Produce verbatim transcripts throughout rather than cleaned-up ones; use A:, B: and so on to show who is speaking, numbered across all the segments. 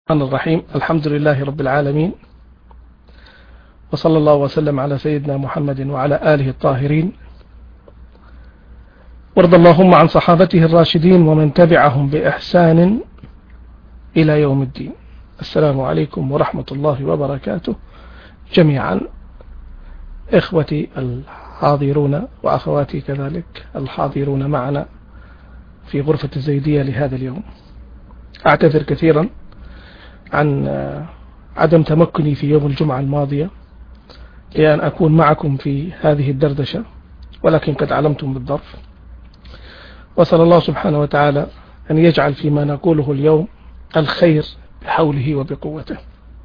A: الرحمن الرحيم. الحمد لله رب العالمين، وصلى الله وسلم على سيدنا محمد وعلى آله الطاهرين، وارض اللهم عن صحابته الراشدين ومن تبعهم بإحسان إلى يوم الدين. السلام عليكم ورحمة الله وبركاته جميعا، إخوتي الحاضرون وأخواتي كذلك الحاضرون معنا في غرفة الزيدية لهذا اليوم. أعتذر كثيرا عن عدم تمكني في يوم الجمعة الماضية لأن أكون معكم في هذه الدردشة، ولكن قد علمتم بالظرف، وصل الله سبحانه وتعالى أن يجعل فيما نقوله اليوم الخير بحوله وبقوته.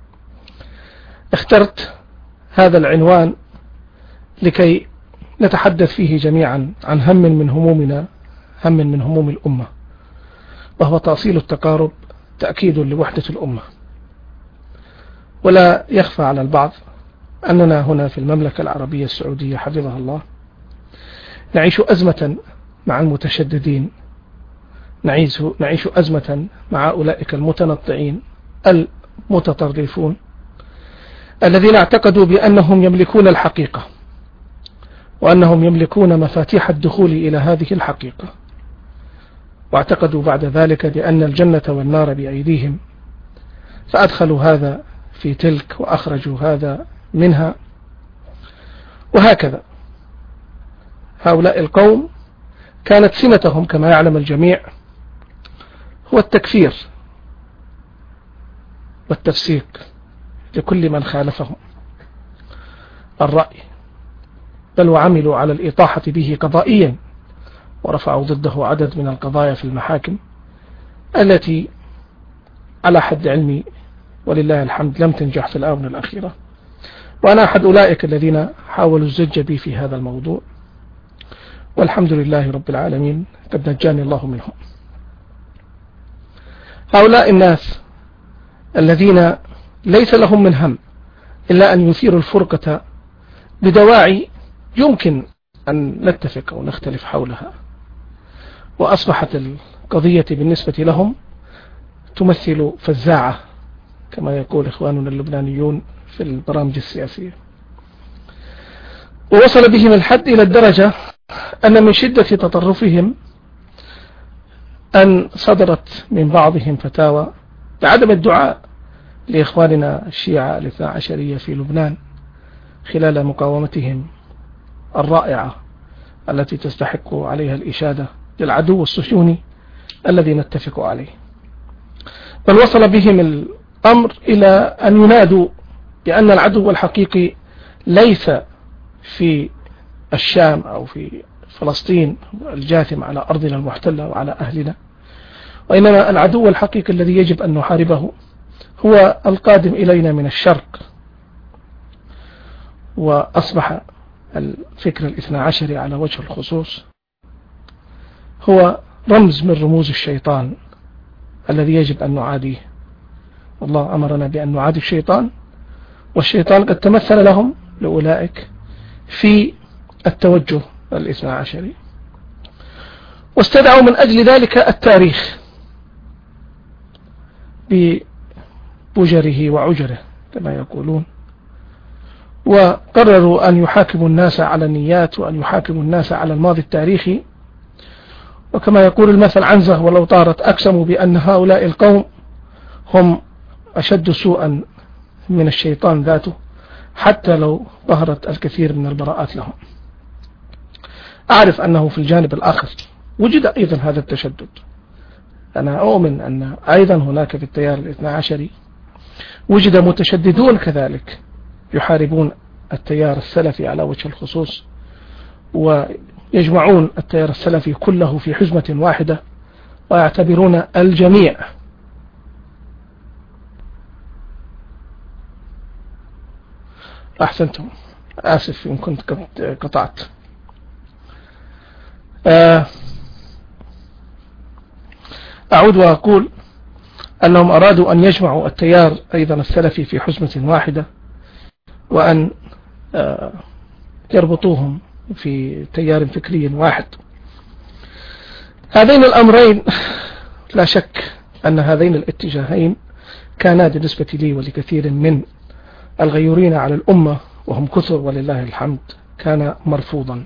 A: اخترت هذا العنوان لكي نتحدث فيه جميعا عن هم من همومنا، هم من هموم الأمة، وهو تأصيل التقارب، تأكيد لوحدة الأمة. ولا يخفى على البعض أننا هنا في المملكة العربية السعودية حفظها الله نعيش أزمة مع المتشددين، نعيش, نعيش أزمة مع أولئك المتنطعين المتطرفون الذين اعتقدوا بأنهم يملكون الحقيقة، وأنهم يملكون مفاتيح الدخول إلى هذه الحقيقة، واعتقدوا بعد ذلك بأن الجنة والنار بأيديهم، فأدخلوا هذا في تلك وأخرجوا هذا منها، وهكذا. هؤلاء القوم كانت سمتهم كما يعلم الجميع هو التكفير والتفسيق لكل من خالفهم الرأي، بل وعملوا على الإطاحة به قضائيا، ورفعوا ضده عدد من القضايا في المحاكم التي على حد علمي ولله الحمد لم تنجح في الآونة الأخيرة، وأنا أحد أولئك الذين حاولوا الزج بي في هذا الموضوع، والحمد لله رب العالمين قد نجاني الله منهم. هؤلاء الناس الذين ليس لهم من هم إلا أن يثيروا الفرقة بدواعي يمكن أن نتفق أو نختلف حولها، وأصبحت القضية بالنسبة لهم تمثل فزاعة كما يقول إخواننا اللبنانيون في البرامج السياسية. ووصل بهم الحد إلى الدرجة أن من شدة تطرفهم أن صدرت من بعضهم فتاوى بعدم الدعاء لإخواننا الشيعة الاثنى عشرية في لبنان خلال مقاومتهم الرائعة التي تستحق عليها الإشادة للعدو الصهيوني الذي نتفق عليه. بل وصل بهم الأمر إلى أن ينادوا بأن العدو الحقيقي ليس في الشام أو في فلسطين الجاثم على أرضنا المحتلة وعلى أهلنا، وإنما العدو الحقيقي الذي يجب أن نحاربه هو القادم إلينا من الشرق. وأصبح الفكر الاثنى عشري على وجه الخصوص هو رمز من رموز الشيطان الذي يجب أن نعاديه. الله أمرنا بأن نعادي الشيطان، والشيطان قد تمثل لهم لأولئك في التوجه الاثنى عشري، واستدعوا من أجل ذلك التاريخ ببجره وعجره كما يقولون، وقرروا أن يحاكموا الناس على النيات، وأن يحاكموا الناس على الماضي التاريخي. وكما يقول المثل عنزة ولو طارت، أقسموا بأن هؤلاء القوم هم أشد سوءا من الشيطان ذاته، حتى لو ظهرت الكثير من البراءات لهم. أعرف أنه في الجانب الآخر وجد أيضا هذا التشدد. أنا أؤمن أن أيضا هناك في التيار الاثنى عشري وجد متشددون كذلك يحاربون التيار السلفي على وجه الخصوص، ويجمعون التيار السلفي كله في حزمة واحدة، ويعتبرون الجميع أحسنتم، آسف إن كنت قطعت. أعود وأقول أنهم أرادوا أن يجمعوا التيار أيضا السلفي في حزمة واحدة، وأن يربطوهم في تيار فكري واحد. هذين الأمرين لا شك أن هذين الاتجاهين كان بالنسبة لي ولكثير من الغيورين على الأمة وهم كثر ولله الحمد كان مرفوضا.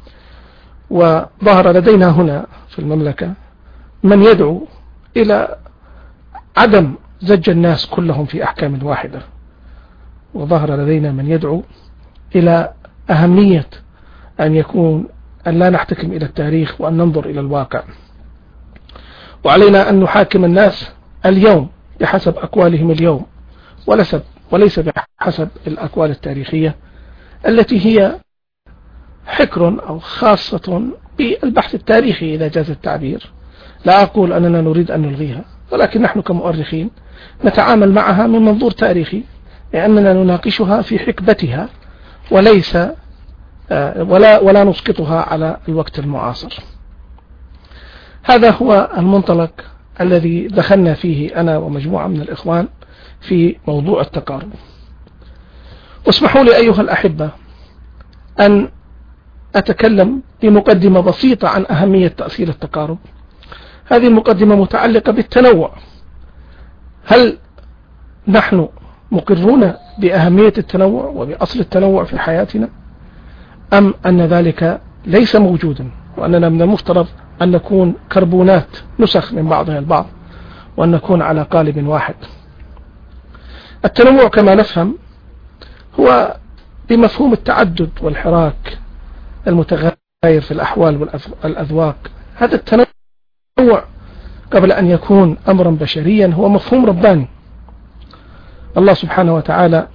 A: وظهر لدينا هنا في المملكة من يدعو إلى عدم زج الناس كلهم في أحكام واحدة، وظهر لدينا من يدعو إلى أهمية أن يكون أن لا نحتكم إلى التاريخ وأن ننظر إلى الواقع، وعلينا أن نحاكم الناس اليوم بحسب أقوالهم اليوم وليس بحسب الأقوال التاريخية التي هي حكر أو خاصة بالبحث التاريخي إذا جاز التعبير. لا أقول أننا نريد أن نلغيها، ولكن نحن كمؤرخين نتعامل معها من منظور تاريخي، لأننا نناقشها في حقبتها وليس ولا ولا نسقطها على الوقت المعاصر. هذا هو المنطلق الذي دخلنا فيه أنا ومجموعة من الإخوان في موضوع التقارب. واسمحوا لي أيها الأحبة أن أتكلم بمقدمة بسيطة عن أهمية تأصيل التقارب. هذه المقدمة متعلقة بالتنوع. هل نحن مقرون بأهمية التنوع وبأصل التنوع في حياتنا، أم أن ذلك ليس موجودا وأننا من المفترض أن نكون كربونات نسخ من بعضها البعض وأن نكون على قالب واحد؟ التنوع كما نفهم هو بمفهوم التعدد والحراك المتغير في الأحوال والأذواق. هذا التنوع قبل أن يكون أمرا بشريا هو مفهوم رباني. الله سبحانه وتعالى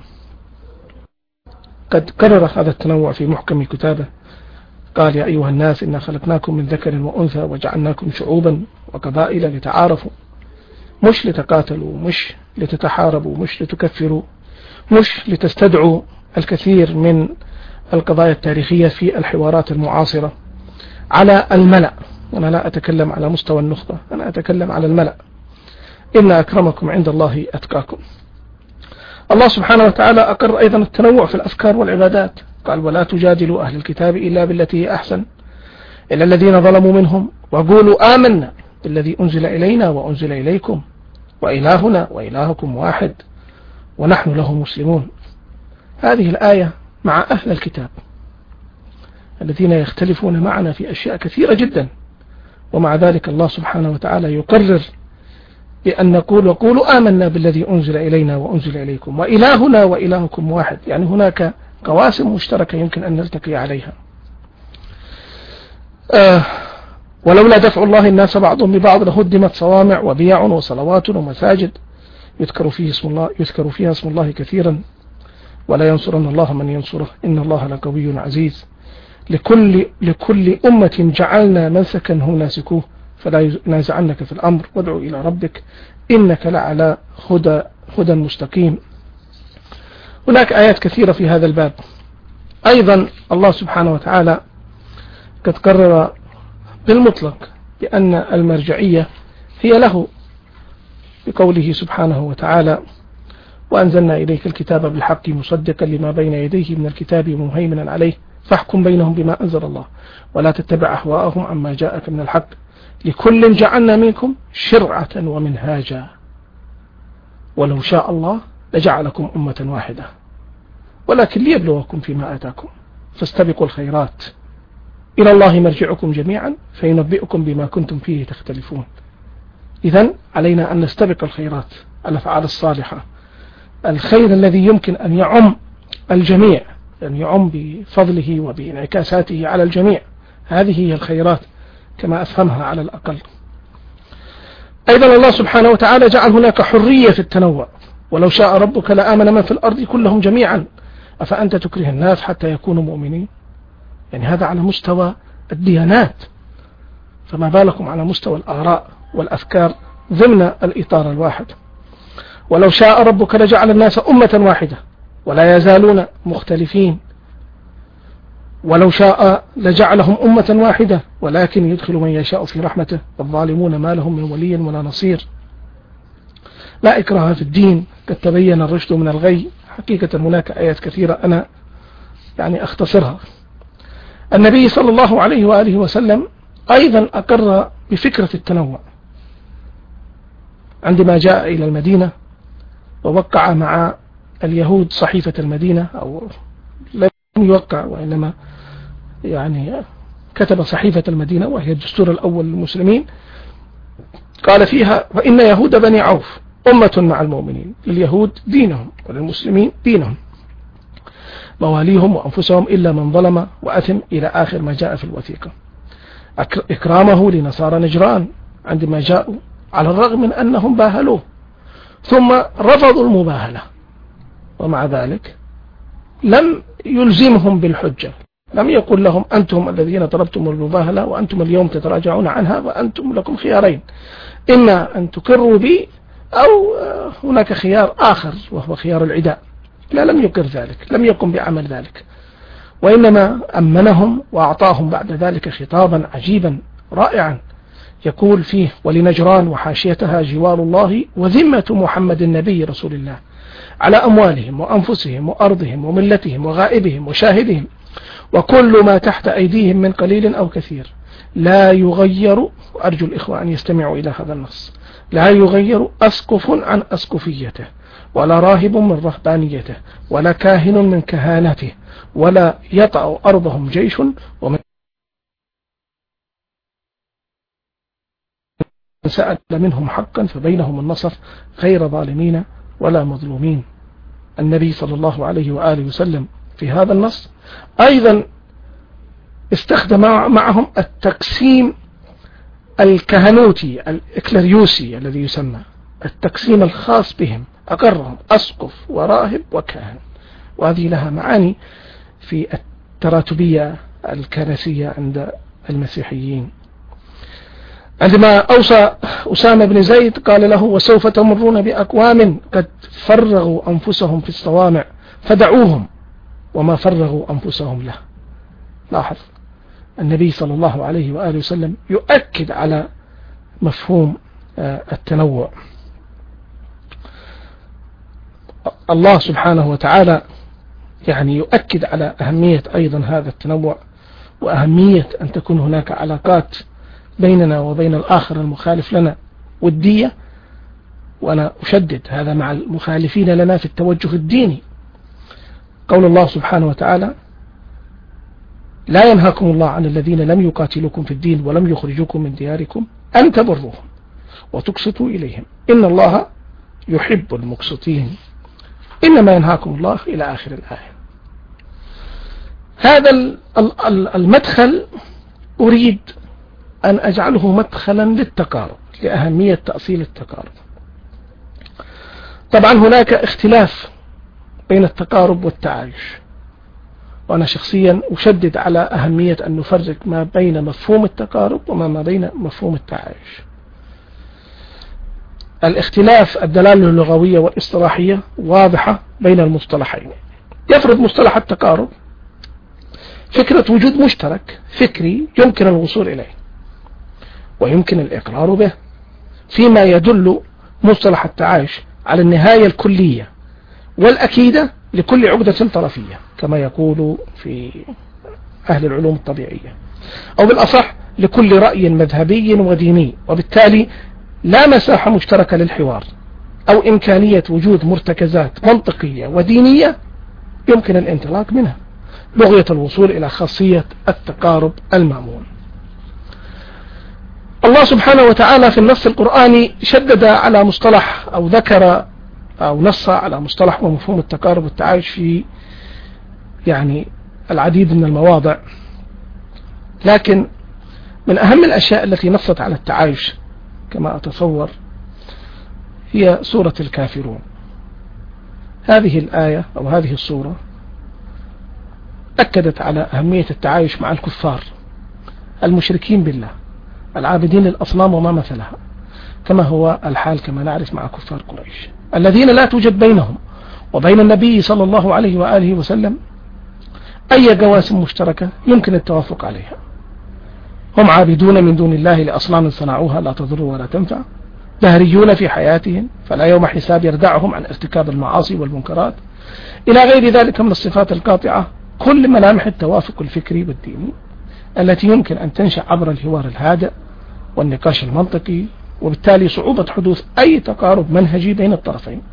A: قد قرر هذا التنوع في محكم كتابه، قال: يا أيها الناس إنا خلقناكم من ذكر وأنثى وجعلناكم شعوبا وقبائل لتعارفوا، مش لتقاتلوا، مش لتتحاربوا، مش لتكفروا، مش لتستدعوا الكثير من القضايا التاريخية في الحوارات المعاصرة على الملأ. أنا لا أتكلم على مستوى النخبة، أنا أتكلم على الملأ. إن أكرمكم عند الله أتقاكم. الله سبحانه وتعالى أقر أيضا التنوع في الأفكار والعبادات، قال: ولا تجادلوا أهل الكتاب إلا بالتي هي أحسن إلا الذين ظلموا منهم وقولوا آمنا بالذي أنزل إلينا وأنزل إليكم وإلهنا وإلهكم واحد ونحن له مسلمون. هذه الآية مع أهل الكتاب الذين يختلفون معنا في أشياء كثيرة جدا، ومع ذلك الله سبحانه وتعالى يقرر بأن نقول: وقولوا آمنا بالذي أنزل إلينا وأنزل إليكم وإلهنا وإلهكم واحد. يعني هناك قواسم مشتركة يمكن أن نلتقي عليها. آه ولولا دفع الله الناس بعضهم ببعض لهدمت صوامع وبيع وصلوات ومساجد يذكر فيه اسم الله يذكر فيها اسم الله كثيرا ولا ينصرن الله من ينصره إن الله لقوي عزيز. لكل لكل أمة جعلنا منسكا هم ناسكوه فلا ينازعنك في الأمر وادعو إلى ربك إنك لعلى هدى هدى مستقيم. هناك آيات كثيرة في هذا الباب. أيضا الله سبحانه وتعالى قد قرر بالمطلق بأن المرجعية هي له، بقوله سبحانه وتعالى: وأنزلنا إليك الكتاب بالحق مصدقا لما بين يديه من الكتاب ومهيمنا عليه فاحكم بينهم بما أنزل الله ولا تتبع أهواءهم عما جاءك من الحق لكل جعلنا منكم شرعة ومنهاجا ولو شاء الله لجعلكم أمة واحدة ولكن ليبلوكم فيما آتاكم فاستبقوا الخيرات إلى الله مرجعكم جميعا فينبئكم بما كنتم فيه تختلفون. إذن علينا أن نستبق الخيرات، الأفعال الصالحة، الخير الذي يمكن أن يعم الجميع، أن يعم بفضله وبانعكاساته على الجميع. هذه هي الخيرات كما أفهمها على الأقل. أيضا الله سبحانه وتعالى جعل هناك حرية في التنوع. ولو شاء ربك لآمن من في الأرض كلهم جميعا أفأنت تكره الناس حتى يكونوا مؤمنين. يعني هذا على مستوى الديانات، فما بالكم على مستوى الآراء والأفكار ضمن الإطار الواحد. ولو شاء ربك لجعل الناس أمة واحدة ولا يزالون مختلفين. ولو شاء لجعلهم أمة واحدة ولكن يدخل من يشاء في رحمته والظالمون ما لهم من ولي ولا نصير. لا إكراه في الدين قد تبين الرشد من الغي. حقيقة هناك آيات كثيرة أنا يعني أختصرها. النبي صلى الله عليه وآله وسلم أيضا أقر بفكرة التنوع عندما جاء إلى المدينة ووقع مع اليهود صحيفة المدينة، أو لم يوقع وإنما يعني كتب صحيفة المدينة وهي الدستور الأول للمسلمين، قال فيها: فإن يهود بني عوف أمة مع المؤمنين، لليهود دينهم وللمسلمين دينهم، مواليهم وأنفسهم إلا من ظلم وأثم، إلى آخر ما جاء في الوثيقة. إكرامه لنصارى نجران عندما جاءوا، على الرغم من أنهم باهلوه ثم رفضوا المباهلة، ومع ذلك لم يلزمهم بالحجة، لم يقل لهم أنتم الذين طلبتم المباهلة وأنتم اليوم تتراجعون عنها وأنتم لكم خيارين، إما أن تقروا بي أو هناك خيار آخر وهو خيار العداء. لا، لم يقر ذلك، لم يقم بعمل ذلك، وإنما أمنهم وأعطاهم بعد ذلك خطابا عجيبا رائعا يقول فيه: ولنجران وحاشيتها جوار الله وذمة محمد النبي رسول الله على أموالهم وأنفسهم وأرضهم وملتهم وغائبهم وشاهدهم وكل ما تحت أيديهم من قليل أو كثير، لا يغير، وأرجو الإخوة أن يستمعوا إلى هذا النص، لا يغير أسقف عن أسقفيته، ولا راهب من رهبانيته، ولا كاهن من كهانته، ولا يطأ أرضهم جيش، ومن سأل منهم حقا فبينهم النصر غير ظالمين ولا مظلومين. النبي صلى الله عليه وآله وسلم في هذا النص أيضا استخدم معهم التقسيم الكهنوتي الإكليريوسي الذي يسمى التقسيم الخاص بهم، أقرهم أسقف وراهب وكاهن، وهذه لها معاني في التراتبية الكنسية عند المسيحيين. عندما أوصى أسامة بن زيد قال له: وسوف تمرون بأقوام قد فرغوا أنفسهم في الصوامع فدعوهم وما فرغوا أنفسهم له. لاحظ النبي صلى الله عليه وآله وسلم يؤكد على مفهوم التنوع. الله سبحانه وتعالى يعني يؤكد على أهمية أيضا هذا التنوع، وأهمية أن تكون هناك علاقات بيننا وبين الآخر المخالف لنا ودية، وأنا أشدد هذا مع المخالفين لنا في التوجه الديني. قول الله سبحانه وتعالى: لا ينهاكم الله عن الذين لم يقاتلوكم في الدين ولم يخرجوكم من دياركم أن تبروهم وتقسطوا إليهم إن الله يحب المقسطين إنما ينهاكم الله إلى آخر الآية. هذا المدخل أريد أن أجعله مدخلا للتقارب، لأهمية تأصيل التقارب. طبعا هناك اختلاف بين التقارب والتعايش، وأنا شخصيا أشدد على أهمية أن نفرق ما بين مفهوم التقارب وما بين مفهوم التعايش. الاختلاف الدلالة اللغوية والاصطلاحية واضحة بين المصطلحين. يفرض مصطلح التقارب فكرة وجود مشترك فكري يمكن الوصول إليه ويمكن الإقرار به، فيما يدل مصطلح التعايش على النهاية الكلية والأكيدة لكل عقدة طرفية كما يقول في أهل العلوم الطبيعية، أو بالأصح لكل رأي مذهبي وديني، وبالتالي لا مساحة مشتركة للحوار أو إمكانية وجود مرتكزات منطقية ودينية يمكن الانطلاق منها بغية الوصول إلى خاصية التقارب المأمول. الله سبحانه وتعالى في النص القرآني شدد على مصطلح أو ذكر أو نص على مصطلح ومفهوم التقارب والتعايش في يعني العديد من المواضع، لكن من أهم الأشياء التي نصت على التعايش كما أتصور هي سورة الكافرون. هذه الآية أو هذه السورة أكدت على أهمية التعايش مع الكفار المشركين بالله العابدين للأصنام وما مثلها، كما هو الحال كما نعرف مع كفار قريش الذين لا توجد بينهم وبين النبي صلى الله عليه وآله وسلم أي جواسم مشتركة يمكن التوافق عليها. هم عابدون من دون الله لأصنام صنعوها لا تضر ولا تنفع، دهريون في حياتهم فلا يوم حساب يردعهم عن ارتكاب المعاصي والمنكرات، إلى غير ذلك من الصفات القاطعة، كل ملامح التوافق الفكري والديني التي يمكن أن تنشأ عبر الحوار الهادئ والنقاش المنطقي، وبالتالي صعوبة حدوث أي تقارب منهجي بين الطرفين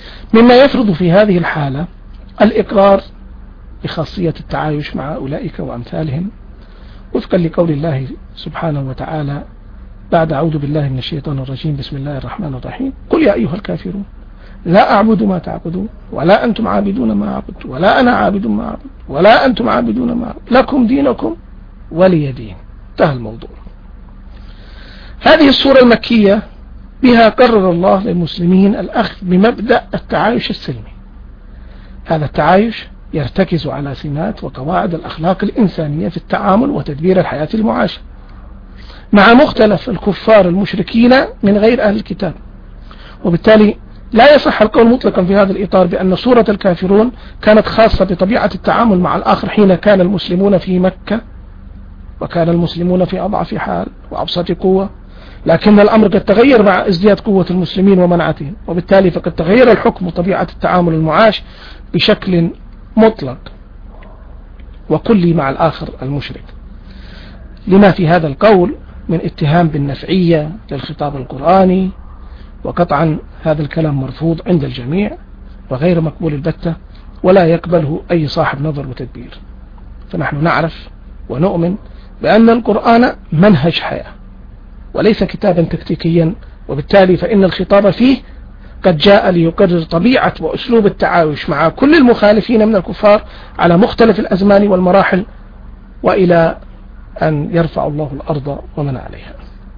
A: مما يفرض في هذه الحالة الإقرار بخاصية التعايش مع أولئك وأمثالهم وفقا لقول الله سبحانه وتعالى بعد أعوذ بالله من الشيطان الرجيم بسم الله الرحمن الرحيم قل يا أيها الكافرون لا أعبد ما تعبدون ولا أنتم عابدون ما أعبد ولا أنا عابد ما أعبد ولا أنتم عابدون ما أعبد لكم دينكم ولي دين. انتهى الموضوع. هذه السورة المكية بها قرر الله للمسلمين الأخذ بمبدأ التعايش السلمي. هذا التعايش يرتكز على سمات وقواعد الأخلاق الإنسانية في التعامل وتدبير الحياة المعاشة مع مختلف الكفار المشركين من غير أهل الكتاب. وبالتالي لا يصح القول مطلقا في هذا الإطار بأن سورة الكافرون كانت خاصة بطبيعة التعامل مع الآخر حين كان المسلمون في مكة وكان المسلمون في أضعف حال وأبسط قوة، لكن الأمر قد تغير مع ازدياد قوة المسلمين ومنعتهم، وبالتالي فقد تغير الحكم وطبيعة التعامل المعاش بشكل مطلق وكلي مع الآخر المشرك، لما في هذا القول من اتهام بالنفعية للخطاب القرآني، وقطعا هذا الكلام مرفوض عند الجميع وغير مقبول البتة ولا يقبله أي صاحب نظر وتدبير. فنحن نعرف ونؤمن بأن القرآن منهج حياة وليس كتابا تكتيكيا، وبالتالي فإن الخطاب فيه قد جاء ليقرر طبيعة وأسلوب التعايش مع كل المخالفين من الكفار على مختلف الأزمان والمراحل وإلى أن يرفع الله الأرض ومن عليها.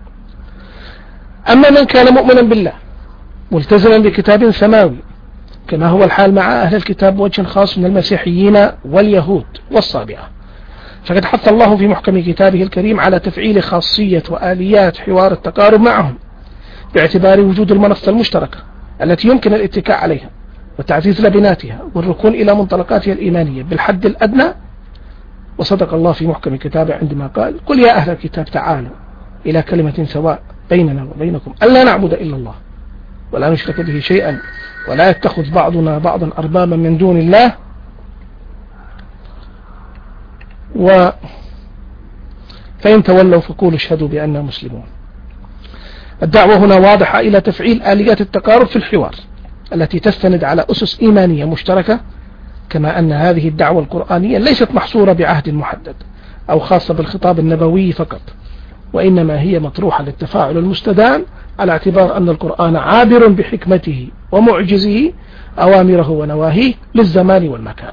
A: أما من كان مؤمنا بالله ملتزما بكتاب سماوي كما هو الحال مع أهل الكتاب بوجه خاص من المسيحيين واليهود والصابئة، فقد حث الله في محكم كتابه الكريم على تفعيل خاصية وآليات حوار التقارب معهم باعتبار وجود المنصة المشتركة التي يمكن الاتكاء عليها وتعزيز لبناتها والركون إلى منطلقاتها الإيمانية بالحد الأدنى. وصدق الله في محكم كتابه عندما قال قل يا أهل الكتاب تعالوا إلى كلمة سواء بيننا وبينكم ألا نعبد إلا الله ولا نشرك به شيئا ولا يتخذ بعضنا بعضا أربابا من دون الله و فإن تولوا فقولوا اشهدوا بأننا مسلمون. الدعوة هنا واضحة إلى تفعيل آليات التقارب في الحوار التي تستند على أسس إيمانية مشتركة، كما أن هذه الدعوة القرآنية ليست محصورة بعهد محدد أو خاصة بالخطاب النبوي فقط، وإنما هي مطروحة للتفاعل المستدام على اعتبار أن القرآن عابر بحكمته ومعجزه أوامره ونواهيه للزمان والمكان.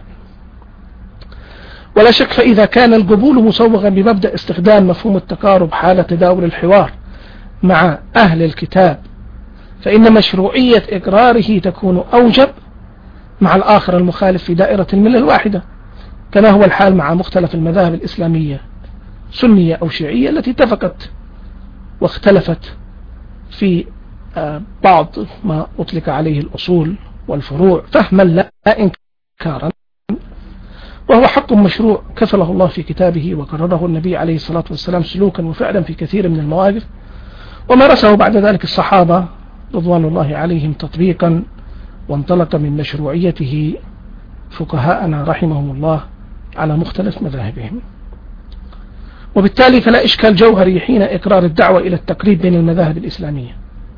A: ولا شك فإذا كان القبول مصوغا بمبدأ استخدام مفهوم التقارب حال تداول الحوار مع أهل الكتاب، فإن مشروعية إقراره تكون أوجب مع الآخر المخالف في دائرة الملة الواحدة، كما هو الحال مع مختلف المذاهب الإسلامية سنية أو شيعية التي اتفقت واختلفت في بعض ما أطلق عليه الأصول والفروع فهما لا إنكارا، وهو حق مشروع كفله الله في كتابه وقرره النبي عليه الصلاة والسلام سلوكا وفعلا في كثير من المواقف، ومارسه بعد ذلك الصحابة رضوان الله عليهم تطبيقا، وانطلق من مشروعيته فقهاءنا رحمهم الله على مختلف مذاهبهم. وبالتالي فلا إشكال جوهري حين إقرار الدعوة إلى التقريب بين المذاهب الإسلامية.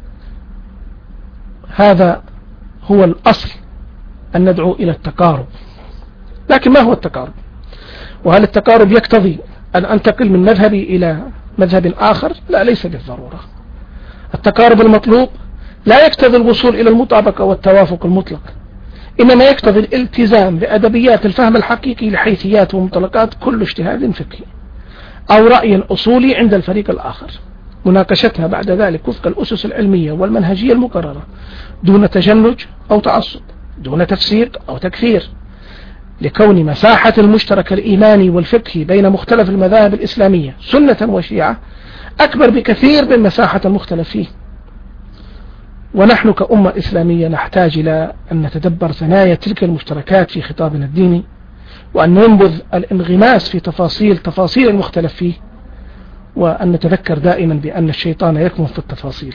A: هذا هو الأصل أن ندعو إلى التقارب. لكن ما هو التقارب؟ وهل التقارب يقتضي أن أنتقل من مذهبي إلى مذهب آخر؟ لا، ليس بالضرورة. التقارب المطلوب لا يقتضي الوصول إلى المطابقة والتوافق المطلق، إنما يقتضي الالتزام بأدبيات الفهم الحقيقي لحيثيات ومنطلقات كل اجتهاد فقهي أو رأي أصولي عند الفريق الآخر، مناقشتها بعد ذلك وفق الأسس العلمية والمنهجية المقررة دون تشنج أو تعصب، دون تفسيق أو تكفير، لكون مساحة المشترك الإيماني والفقهي بين مختلف المذاهب الإسلامية سنة وشيعة أكبر بكثير من مساحة المختلف فيه. ونحن كأمة إسلامية نحتاج إلى أن نتدبر ثنايا تلك المشتركات في خطابنا الديني، وأن ننبذ الانغماس في تفاصيل تفاصيل المختلف فيه، وأن نتذكر دائما بأن الشيطان يكمن في التفاصيل.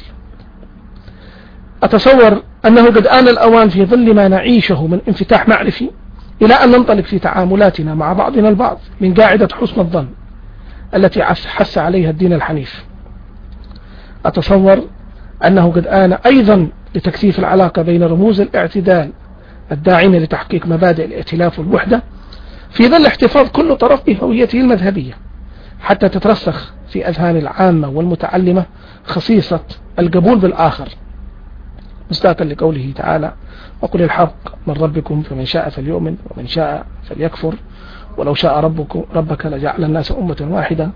A: أتصور أنه قد آن الأوان في ظل ما نعيشه من انفتاح معرفي إلى أن ننطلق في تعاملاتنا مع بعضنا البعض من قاعدة حسن الظن التي حث عليها الدين الحنيف. أتصور أنه قد آن أيضا لتكثيف العلاقة بين رموز الاعتدال الداعين لتحقيق مبادئ الائتلاف والوحدة، في ظل احتفاظ كل طرف بهويته المذهبية، حتى تترسخ في أذهان العامة والمتعلمة خصيصة القبول بالآخر، مصداقا لقوله تعالى: وقل الحق من ربكم فمن شاء فليؤمن ومن شاء فليكفر ولو شاء ربك, ربك لجعل الناس أمة واحدة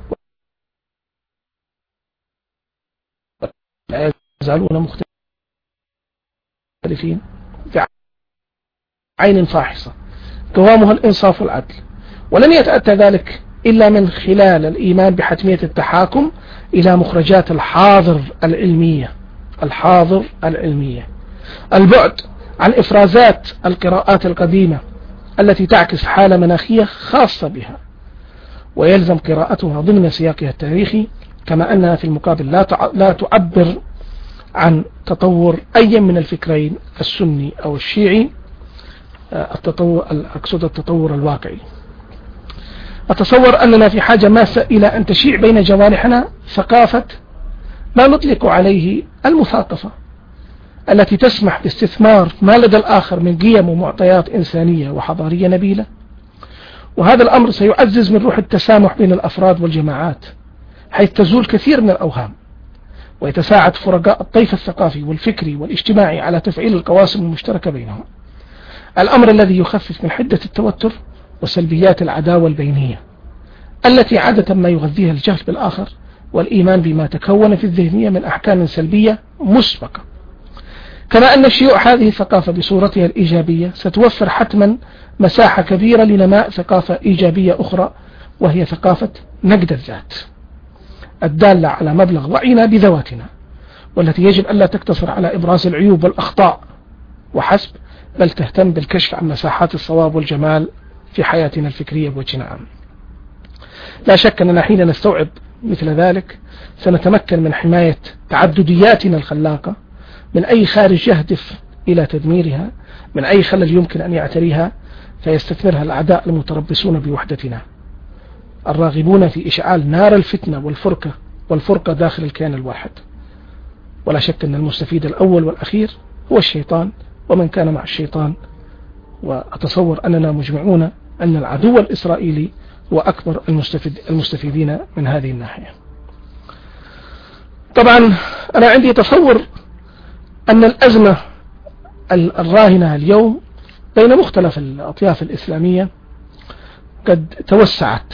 A: لا يزالون مختلفين بعين فاحصة قوامها الإنصاف والعدل. ولن يتأتى ذلك إلا من خلال الإيمان بحتمية التحاكم إلى مخرجات الحاضر العلمية الحاضر العلمية البعد عن إفرازات القراءات القديمة التي تعكس حالة مناخية خاصة بها، ويلزم قراءتها ضمن سياقها التاريخي، كما أنها في المقابل لا لا تعبر عن تطور أي من الفكرين السني أو الشيعي، التطور أقصد التطور الواقعي. أتصور أننا في حاجة ماسة إلى أن تشيع بين جوارحنا ثقافة ما نطلق عليه المثاقفة، التي تسمح باستثمار ما لدى الآخر من قيم ومعطيات إنسانية وحضارية نبيلة. وهذا الأمر سيعزز من روح التسامح بين الأفراد والجماعات، حيث تزول كثير من الأوهام، ويتساعد فرقاء الطيف الثقافي والفكري والاجتماعي على تفعيل القواسم المشتركة بينهم، الأمر الذي يخفف من حدة التوتر وسلبيات العداوة البينية التي عادة ما يغذيها الجهل بالآخر والإيمان بما تكون في الذهنية من أحكام سلبية مسبقة. كما أن شيوع هذه الثقافة بصورتها الإيجابية ستوفر حتما مساحة كبيرة لنماء ثقافة إيجابية أخرى، وهي ثقافة نقد الذات الدالة على مبلغ وعينا بذواتنا، والتي يجب ألا تقتصر على إبراز العيوب والأخطاء وحسب، بل تهتم بالكشف عن مساحات الصواب والجمال في حياتنا الفكرية بوجه عام. لا شك أننا حين نستوعب مثل ذلك سنتمكن من حماية تعددياتنا الخلاقة من أي خارج يهدف إلى تدميرها، من أي خلل يمكن أن يعتريها فيستثمرها الأعداء المتربصون بوحدتنا الراغبون في إشعال نار الفتنة والفرقة والفرقة داخل الكيان الواحد. ولا شك أن المستفيد الأول والأخير هو الشيطان ومن كان مع الشيطان، وأتصور أننا مجمعون أن العدو الإسرائيلي هو أكبر المستفيد المستفيدين من هذه الناحية. طبعا أنا عندي تصور أن الأزمة الراهنة اليوم بين مختلف الأطياف الإسلامية قد توسعت،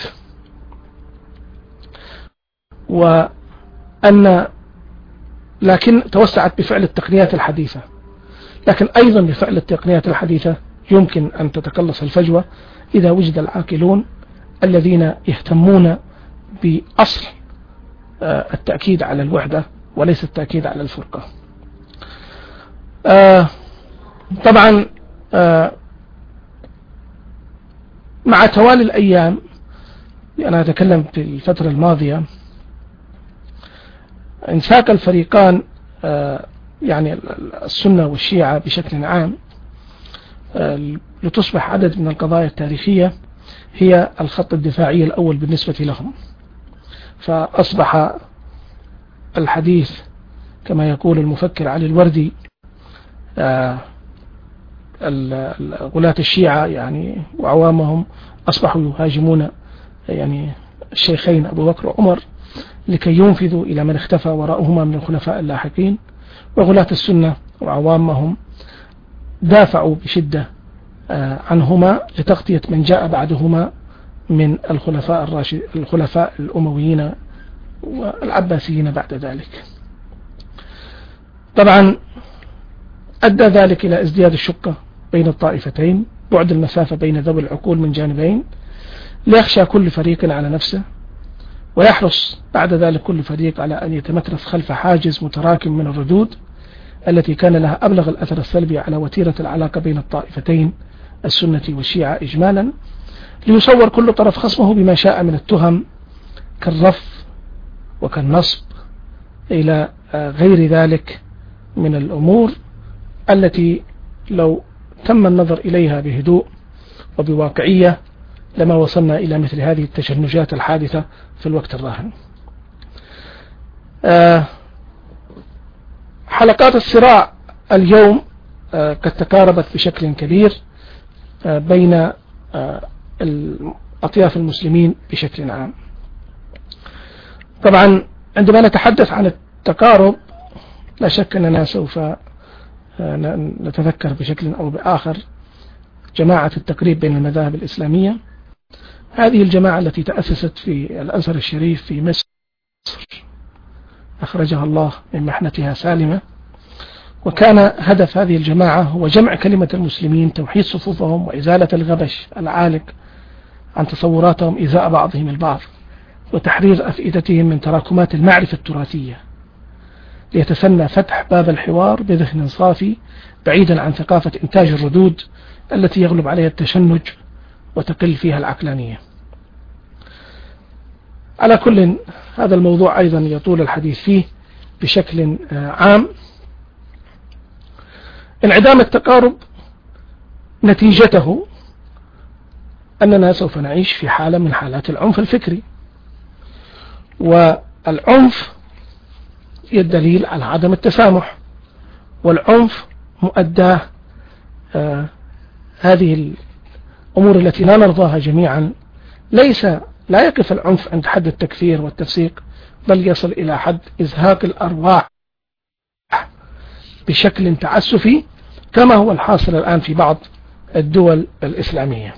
A: وأن لكن توسعت بفعل التقنيات الحديثة، لكن أيضا بفعل التقنيات الحديثة يمكن أن تتقلص الفجوة إذا وجد العاقلون الذين يهتمون بأصل التأكيد على الوحدة وليس التأكيد على الفرقة. آه طبعا آه مع توالي الأيام، أنا أتكلم في الفترة الماضية، انساق الفريقان آه يعني السنة والشيعة بشكل عام آه لتصبح عدد من القضايا التاريخية هي الخط الدفاعي الأول بالنسبة لهم، فأصبح الحديث كما يقول المفكر علي الوردي آه غلاة الشيعة يعني وعوامهم أصبحوا يهاجمون يعني الشيخين أبو بكر وعمر لكي ينفذوا إلى من اختفى وراءهما من الخلفاء اللاحقين، وغلاة السنة وعوامهم دافعوا بشدة آه عنهما لتغطية من جاء بعدهما من الخلفاء الراشد الخلفاء الأمويين والعباسيين بعد ذلك. طبعا أدى ذلك إلى ازدياد الشقة بين الطائفتين، بعد المسافة بين ذوي العقول من جانبين، ليخشى كل فريق على نفسه، ويحرص بعد ذلك كل فريق على أن يتمترس خلف حاجز متراكم من الردود التي كان لها أبلغ الأثر السلبي على وتيرة العلاقة بين الطائفتين السنة والشيعة إجمالا، ليصور كل طرف خصمه بما شاء من التهم كالرف وكالنصب إلى غير ذلك من الأمور التي لو تم النظر إليها بهدوء وبواقعية لما وصلنا إلى مثل هذه التشنجات الحادثة في الوقت الراهن. حلقات الصراع اليوم قد تقاربت بشكل كبير بين أطياف المسلمين بشكل عام. طبعا عندما نتحدث عن التقارب لا شك أننا سوف نتذكر بشكل أو بآخر جماعة التقريب بين المذاهب الإسلامية. هذه الجماعة التي تأسست في الأزهر الشريف في مصر أخرجها الله من محنتها سالمة، وكان هدف هذه الجماعة هو جمع كلمة المسلمين، توحيد صفوفهم، وإزالة الغبش العالق عن تصوراتهم إزاء بعضهم البعض، وتحرير أفئدتهم من تراكمات المعرفة التراثية، ليتسنى فتح باب الحوار بذهن صافي بعيدا عن ثقافة إنتاج الردود التي يغلب عليها التشنج وتقل فيها العقلانية. على كل، هذا الموضوع أيضا يطول الحديث فيه بشكل عام. انعدام التقارب نتيجته أننا سوف نعيش في حالة من حالات العنف الفكري، والعنف يدليل على عدم التسامح، والعنف مؤداه آه هذه الأمور التي لا نرضاها جميعا. ليس لا يقف العنف عند حد التكفير والتفسيق، بل يصل إلى حد إزهاق الأرواح بشكل تعسفي كما هو الحاصل الآن في بعض الدول الإسلامية.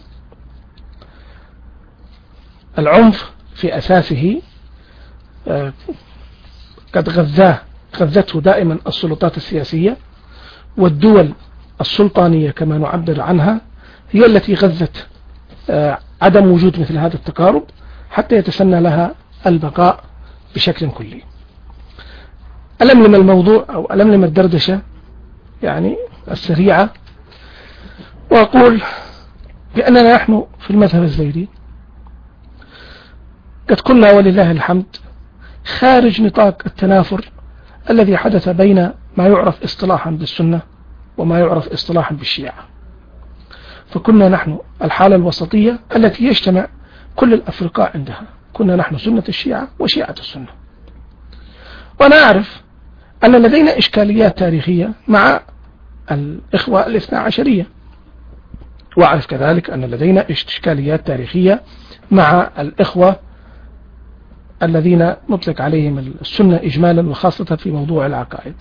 A: العنف في أساسه آه قد غذاه غذته دائما السلطات السياسية، والدول السلطانية كما نعبر عنها هي التي غذت آه عدم وجود مثل هذا التقارب حتى يتسنى لها البقاء بشكل كلي. ألملم الموضوع أو ألملم الدردشة يعني السريعة، وأقول بأننا نحن في المذهب الزيدي قد كنا ولله الحمد خارج نطاق التنافر الذي حدث بين ما يعرف اصطلاحا بالسنة وما يعرف اصطلاحا بالشيعة، فكنا نحن الحالة الوسطية التي يجتمع كل الأفرقاء عندها. كنا نحن سنة الشيعة وشيعة السنة. وأنا أعرف أن لدينا إشكاليات تاريخية مع الإخوة الاثنى عشرية، وأعرف كذلك أن لدينا إشكاليات تاريخية مع الإخوة الذين نطلق عليهم السنة إجمالا وخاصة في موضوع العقائد.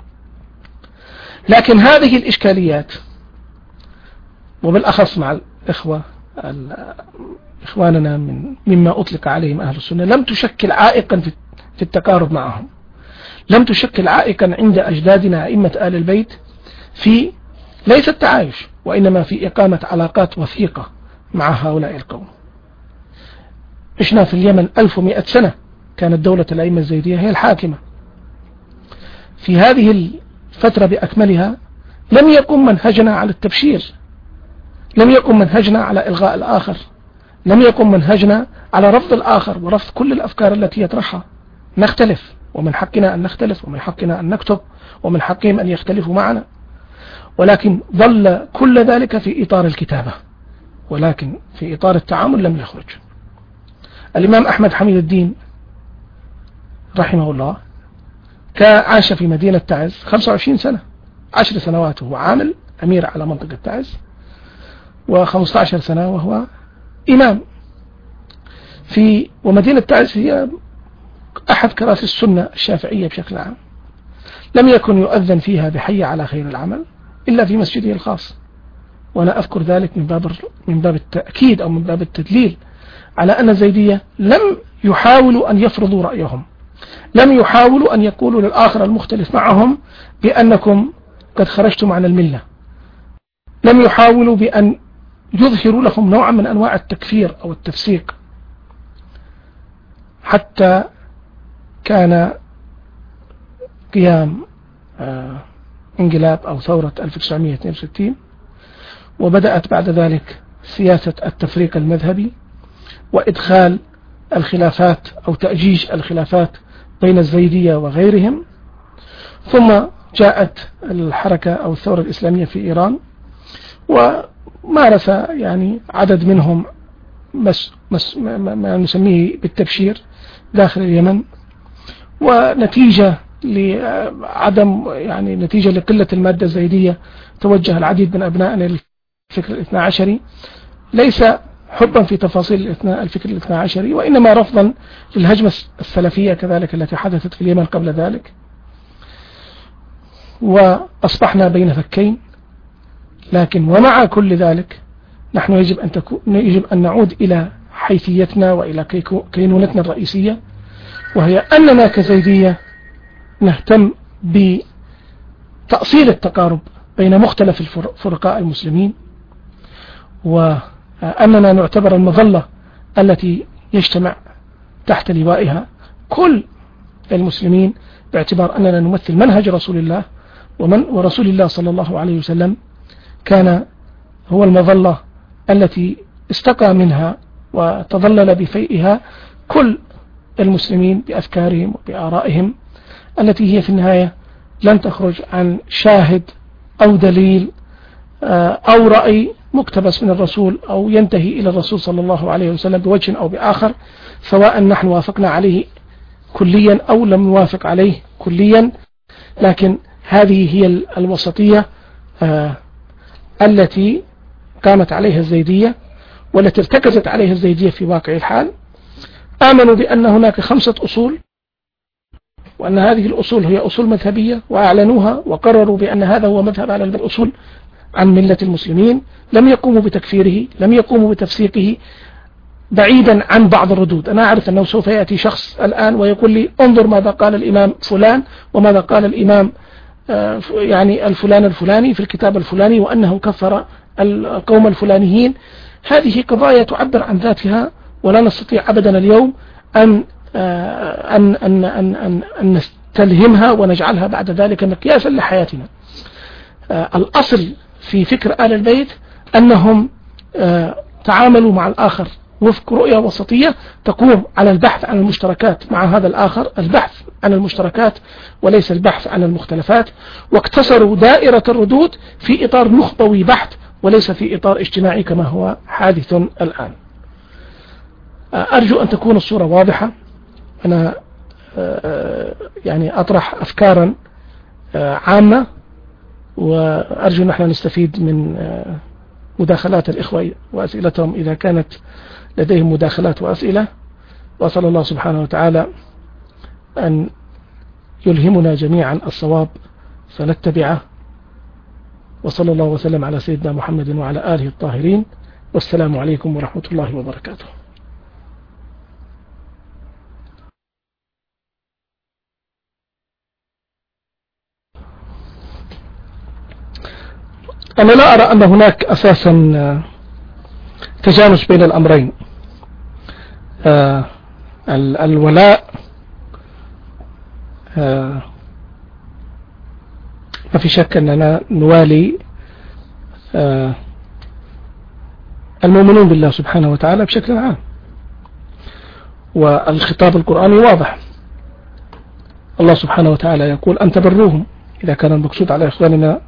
A: لكن هذه الإشكاليات وبالأخص مع الإخوة إخواننا من مما أطلق عليهم أهل السنة لم تشكل عائقا في التقارب معهم، لم تشكل عائقا عند أجدادنا أئمة آل البيت في ليس التعايش، وإنما في إقامة علاقات وثيقة مع هؤلاء القوم. عشنا في اليمن ألف ومئة سنة، كانت دولة الأئمة الزيدية هي الحاكمة. في هذه الفترة بأكملها لم يكن منهجنا على التبشير، لم يكن منهجنا على إلغاء الآخر، لم يكن منهجنا على رفض الآخر ورفض كل الأفكار التي يطرحها. نختلف، ومن حقنا أن نختلف، ومن حقنا أن نكتب، ومن حقهم أن يختلفوا معنا، ولكن ظل كل ذلك في إطار الكتابة، ولكن في إطار التعامل لم يخرج. الإمام أحمد حميد الدين رحمه الله كان عاش في مدينة تعز خمسة وعشرين سنة، عشر سنوات وهو عامل أمير على منطقة تعز، وخمسة عشر سنة وهو إمام في ومدينة تعز هي أحد كراسي السنة الشافعية بشكل عام. لم يكن يؤذن فيها بحي على خير العمل إلا في مسجده الخاص، وأنا أذكر ذلك من باب من باب التأكيد أو من باب التدليل على أن الزيدية لم يحاولوا أن يفرضوا رأيهم، لم يحاولوا أن يقولوا للآخر المختلف معهم بأنكم قد خرجتم عن الملة، لم يحاولوا بأن يظهروا لهم نوعا من أنواع التكفير أو التفسيق. حتى كان قيام آه انقلاب أو ثورة ألف وتسعمئة واثنين وستين، وبدأت بعد ذلك سياسة التفريق المذهبي وإدخال الخلافات أو تأجيج الخلافات بين الزيدية وغيرهم. ثم جاءت الحركة أو الثورة الإسلامية في إيران، ومارس يعني عدد منهم مس ما نسميه بالتبشير داخل اليمن، ونتيجة لعدم يعني نتيجة لقلة المادة الزيدية توجه العديد من أبنائنا للفكر الاثنى عشري، ليس حبا في تفاصيل الفكر الاثنى عشري، وإنما رفضا للهجمة السلفية كذلك التي حدثت في اليمن قبل ذلك. وأصبحنا بين فكين، لكن ومع كل ذلك نحن يجب أن, تكون يجب أن نعود إلى حيثيتنا وإلى كينونتنا الرئيسية، وهي أننا كزيدية نهتم بتأصيل التقارب بين مختلف الفرقاء المسلمين، وأننا نعتبر المظلة التي يجتمع تحت لوائها كل المسلمين، باعتبار أننا نمثل منهج رسول الله، ومن ورسول الله صلى الله عليه وسلم كان هو المظلة التي استقى منها وتظلل بفيئها كل المسلمين بأفكارهم وبآرائهم، التي هي في النهاية لن تخرج عن شاهد أو دليل أو رأي مقتبس من الرسول أو ينتهي إلى الرسول صلى الله عليه وسلم بوجه أو بآخر، سواء نحن وافقنا عليه كليا أو لم نوافق عليه كليا. لكن هذه هي الوسطية التي قامت عليها الزيدية والتي ارتكزت عليها الزيدية في واقع الحال. آمنوا بأن هناك خمسة أصول، وأن هذه الأصول هي أصول مذهبية، وأعلنوها وقرروا بأن هذا هو مذهب على الأصول عن ملة المسلمين. لم يقوموا بتكفيره، لم يقوموا بتفسيقه، بعيدا عن بعض الردود. أنا أعرف أنه سوف يأتي شخص الآن ويقول لي انظر ماذا قال الإمام فلان وماذا قال الإمام يعني الفلان الفلاني في الكتاب الفلاني، وأنه كفر القوم الفلانيين. هذه قضايا تعبر عن ذاتها، ولا نستطيع أبدا اليوم أن أن أن أن أن, أن نستلهمها ونجعلها بعد ذلك مقياسا لحياتنا. الأصل في فكر آل البيت أنهم تعاملوا مع الآخر وفق رؤية وسطية تقوم على البحث عن المشتركات مع هذا الآخر، البحث عن المشتركات وليس البحث عن المختلفات، واقتصروا دائرة الردود في إطار نخبوي بحت وليس في إطار اجتماعي كما هو حادث الآن. أرجو أن تكون الصورة واضحة. أنا يعني أطرح أفكارا عامة، وأرجو أن احنا نستفيد من مداخلات الإخوة وأسئلتهم إذا كانت لديهم مداخلات وأسئلة. وأسأل الله سبحانه وتعالى أن يلهمنا جميعا الصواب فنتبعه، وصلى الله وسلم على سيدنا محمد وعلى آله الطاهرين، والسلام عليكم ورحمة الله وبركاته. أنا لا أرى أن هناك أساسا تجانس بين الأمرين. الولاء ما في شك أننا نوالي المؤمنون بالله سبحانه وتعالى بشكل عام، والخطاب القرآني واضح. الله سبحانه وتعالى يقول أن تبروهم، إذا كان المقصود على إخواننا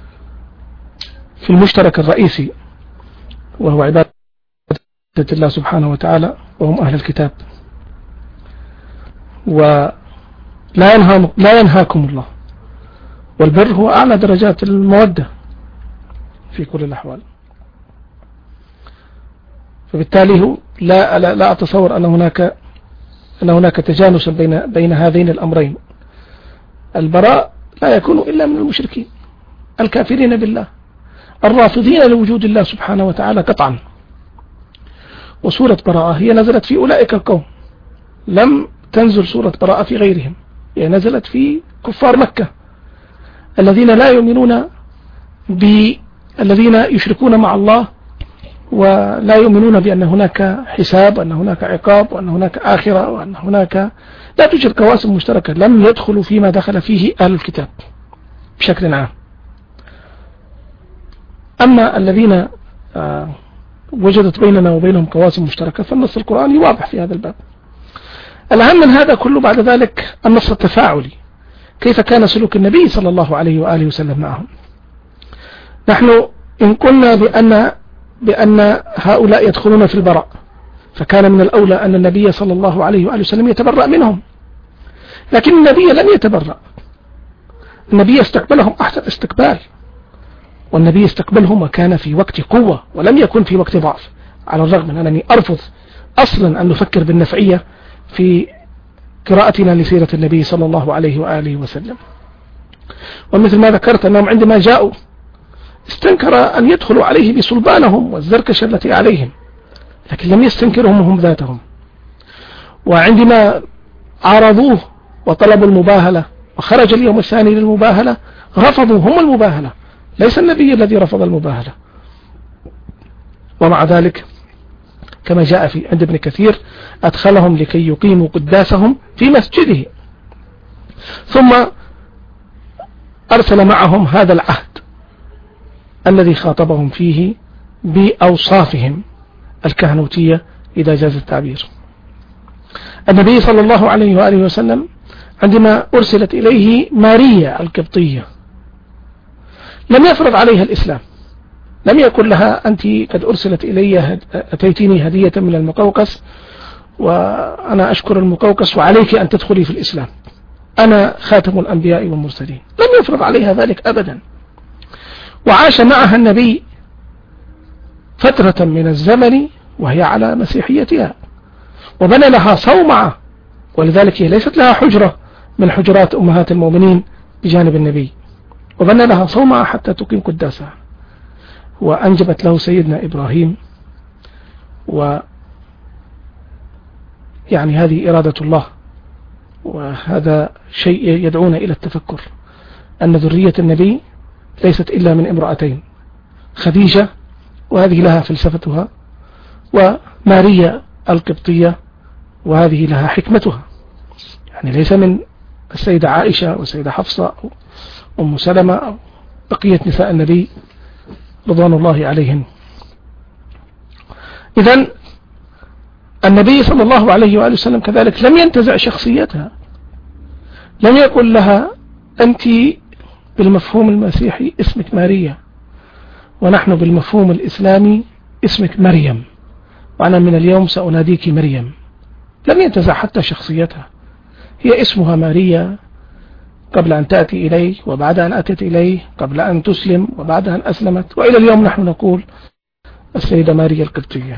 A: في المشترك الرئيسي وهو عبادة الله سبحانه وتعالى وهم أهل الكتاب. ولا ينهى لا ينهاكم الله، والبر هو أعلى درجات المودة في كل الأحوال. فبالتالي هو لا, لا, لا أتصور أن هناك أن هناك تجانس بين بين هذين الأمرين. البراء لا يكون إلا من المشركين الكافرين بالله الرافضين لوجود الله سبحانه وتعالى قطعا. وسورة براءة هي نزلت في أولئك القوم، لم تنزل سورة براءة في غيرهم، هي نزلت في كفار مكة الذين لا يؤمنون بالذين يشركون مع الله، ولا يؤمنون بأن هناك حساب وأن هناك عقاب وأن هناك آخرة وأن هناك لا توجد قواسم مشتركة. لم يدخلوا فيما دخل فيه أهل الكتاب بشكل عام. أما الذين وجدت بيننا وبينهم قواسم مشتركة فالنص القرآني واضح في هذا الباب. الأهم من هذا كله بعد ذلك النص التفاعلي، كيف كان سلوك النبي صلى الله عليه وآله وسلم معهم. نحن إن قلنا بأن بأن هؤلاء يدخلون في البراء، فكان من الأولى أن النبي صلى الله عليه وآله وسلم يتبرأ منهم، لكن النبي لم يتبرأ، النبي استقبلهم أحسن استقبال، والنبي استقبلهم وكان في وقت قوة ولم يكن في وقت ضعف، على الرغم من أنني أرفض أصلا أن نفكر بالنفعية في قراءتنا لسيرة النبي صلى الله عليه وآله وسلم. ومثل ما ذكرت أنهم عندما جاءوا استنكر أن يدخلوا عليه بصلبانهم والزركشة التي عليهم، لكن لم يستنكرهم هم ذاتهم. وعندما عارضوه وطلبوا المباهلة وخرج اليوم الثاني للمباهلة رفضوا هم المباهلة، ليس النبي الذي رفض المباهلة. ومع ذلك كما جاء في عند ابن كثير أدخلهم لكي يقيموا قداسهم في مسجده، ثم أرسل معهم هذا العهد الذي خاطبهم فيه بأوصافهم الكهنوتية إذا جاز التعبير. النبي صلى الله عليه وآله وسلم عندما أرسلت إليه ماريا القبطية لم يفرض عليها الإسلام، لم يقل لها أنت قد أرسلت إلي أتيتيني هدية من المقوقس وأنا أشكر المقوقس وعليك أن تدخلي في الإسلام، أنا خاتم الأنبياء والمرسلين، لم يفرض عليها ذلك أبدا. وعاش معها النبي فترة من الزمن وهي على مسيحيتها، وبنى لها صومعة، ولذلك هي ليست لها حجرة من حجرات أمهات المؤمنين بجانب النبي، وبنى لها صومعة حتى تقيم قداسها، وأنجبت له سيدنا إبراهيم. و يعني هذه إرادة الله، وهذا شيء يدعونا إلى التفكر أن ذرية النبي ليست إلا من امرأتين، خديجة وهذه لها فلسفتها، وماريا القبطية وهذه لها حكمتها، يعني ليس من السيدة عائشة والسيدة حفصة أو أم سلمة أو بقية نساء النبي رضوان الله عليهم. إذن النبي صلى الله عليه وآله وسلم كذلك لم ينتزع شخصيتها، لم يقل لها أنت بالمفهوم المسيحي اسمك ماريا ونحن بالمفهوم الإسلامي اسمك مريم، وأنا من اليوم سأناديك مريم. لم ينتزع حتى شخصيتها، هي اسمها ماريا قبل أن تأتي إليه وبعد أن أتت إليه، قبل أن تسلم وبعد أن أسلمت، وإلى اليوم نحن نقول السيدة ماريا القبطية.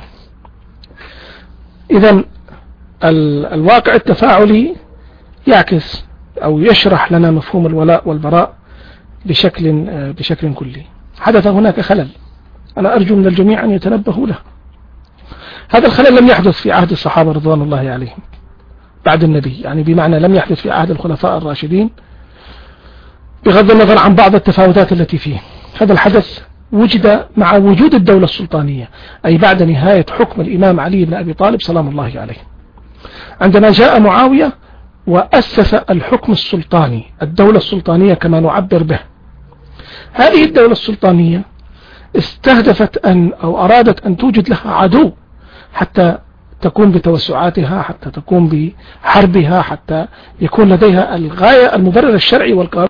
A: إذن الواقع التفاعلي يعكس أو يشرح لنا مفهوم الولاء والبراء بشكل بشكل كلي. حدث هناك خلل، أنا أرجو من الجميع أن يتنبهوا له. هذا الخلل لم يحدث في عهد الصحابة رضوان الله عليهم بعد النبي، يعني بمعنى لم يحدث في عهد الخلفاء الراشدين، بغض النظر عن بعض التفاوتات التي فيه. هذا الحدث وجد مع وجود الدولة السلطانية، أي بعد نهاية حكم الإمام علي بن أبي طالب سلام الله عليه، عندما جاء معاوية وأسس الحكم السلطاني، الدولة السلطانية كما نعبر به. هذه الدولة السلطانية استهدفت أن أو أرادت أن توجد لها عدو حتى تقوم بتوسعاتها، حتى تقوم بحربها، حتى يكون لديها الغاية المبرر الشرعي والقانوني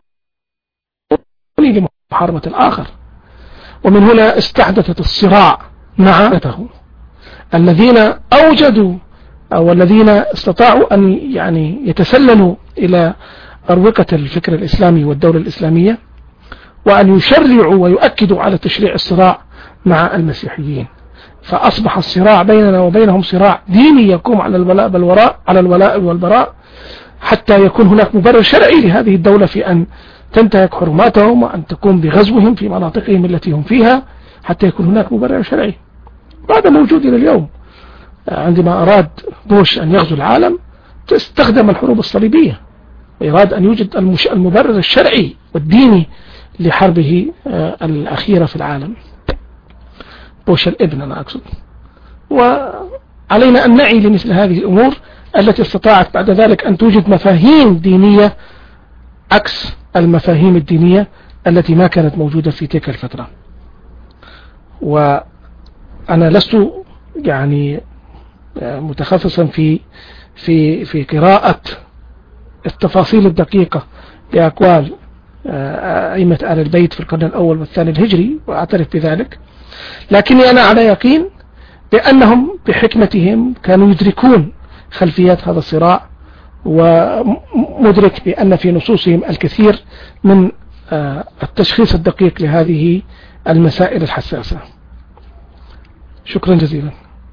A: لمحاربة الآخر. ومن هنا استحدثت الصراع مع الذين أوجدوا أو الذين استطاعوا أن يعني يتسللوا إلى أروقة الفكر الإسلامي والدولة الإسلامية، وأن يشرعوا ويؤكدوا على تشريع الصراع مع المسيحيين. فأصبح الصراع بيننا وبينهم صراع ديني يقوم على الولاء بالوراء على الولاء والبراء، حتى يكون هناك مبرر شرعي لهذه الدولة في أن تنتهك حرماتهم وأن تقوم بغزوهم في مناطقهم التي هم فيها، حتى يكون هناك مبرر شرعي. وهذا موجود إلى اليوم. عندما أراد بوش أن يغزو العالم استخدم الحروب الصليبية، ويراد أن يوجد المبرر الشرعي والديني لحربه الأخيرة في العالم، بوش الابن أنا أقصد. وعلينا أن نعي لمثل هذه الأمور التي استطاعت بعد ذلك أن توجد مفاهيم دينية عكس المفاهيم الدينية التي ما كانت موجودة في تلك الفترة. وأنا لست يعني متخصصا في في في قراءة التفاصيل الدقيقة لأقوال أئمة آل البيت في القرن الأول والثاني الهجري، وأعترف بذلك، لكني أنا على يقين بأنهم بحكمتهم كانوا يدركون خلفيات هذا الصراع ومدرك بأن في نصوصهم الكثير من التشخيص الدقيق لهذه المسائل الحساسة. شكرا جزيلا.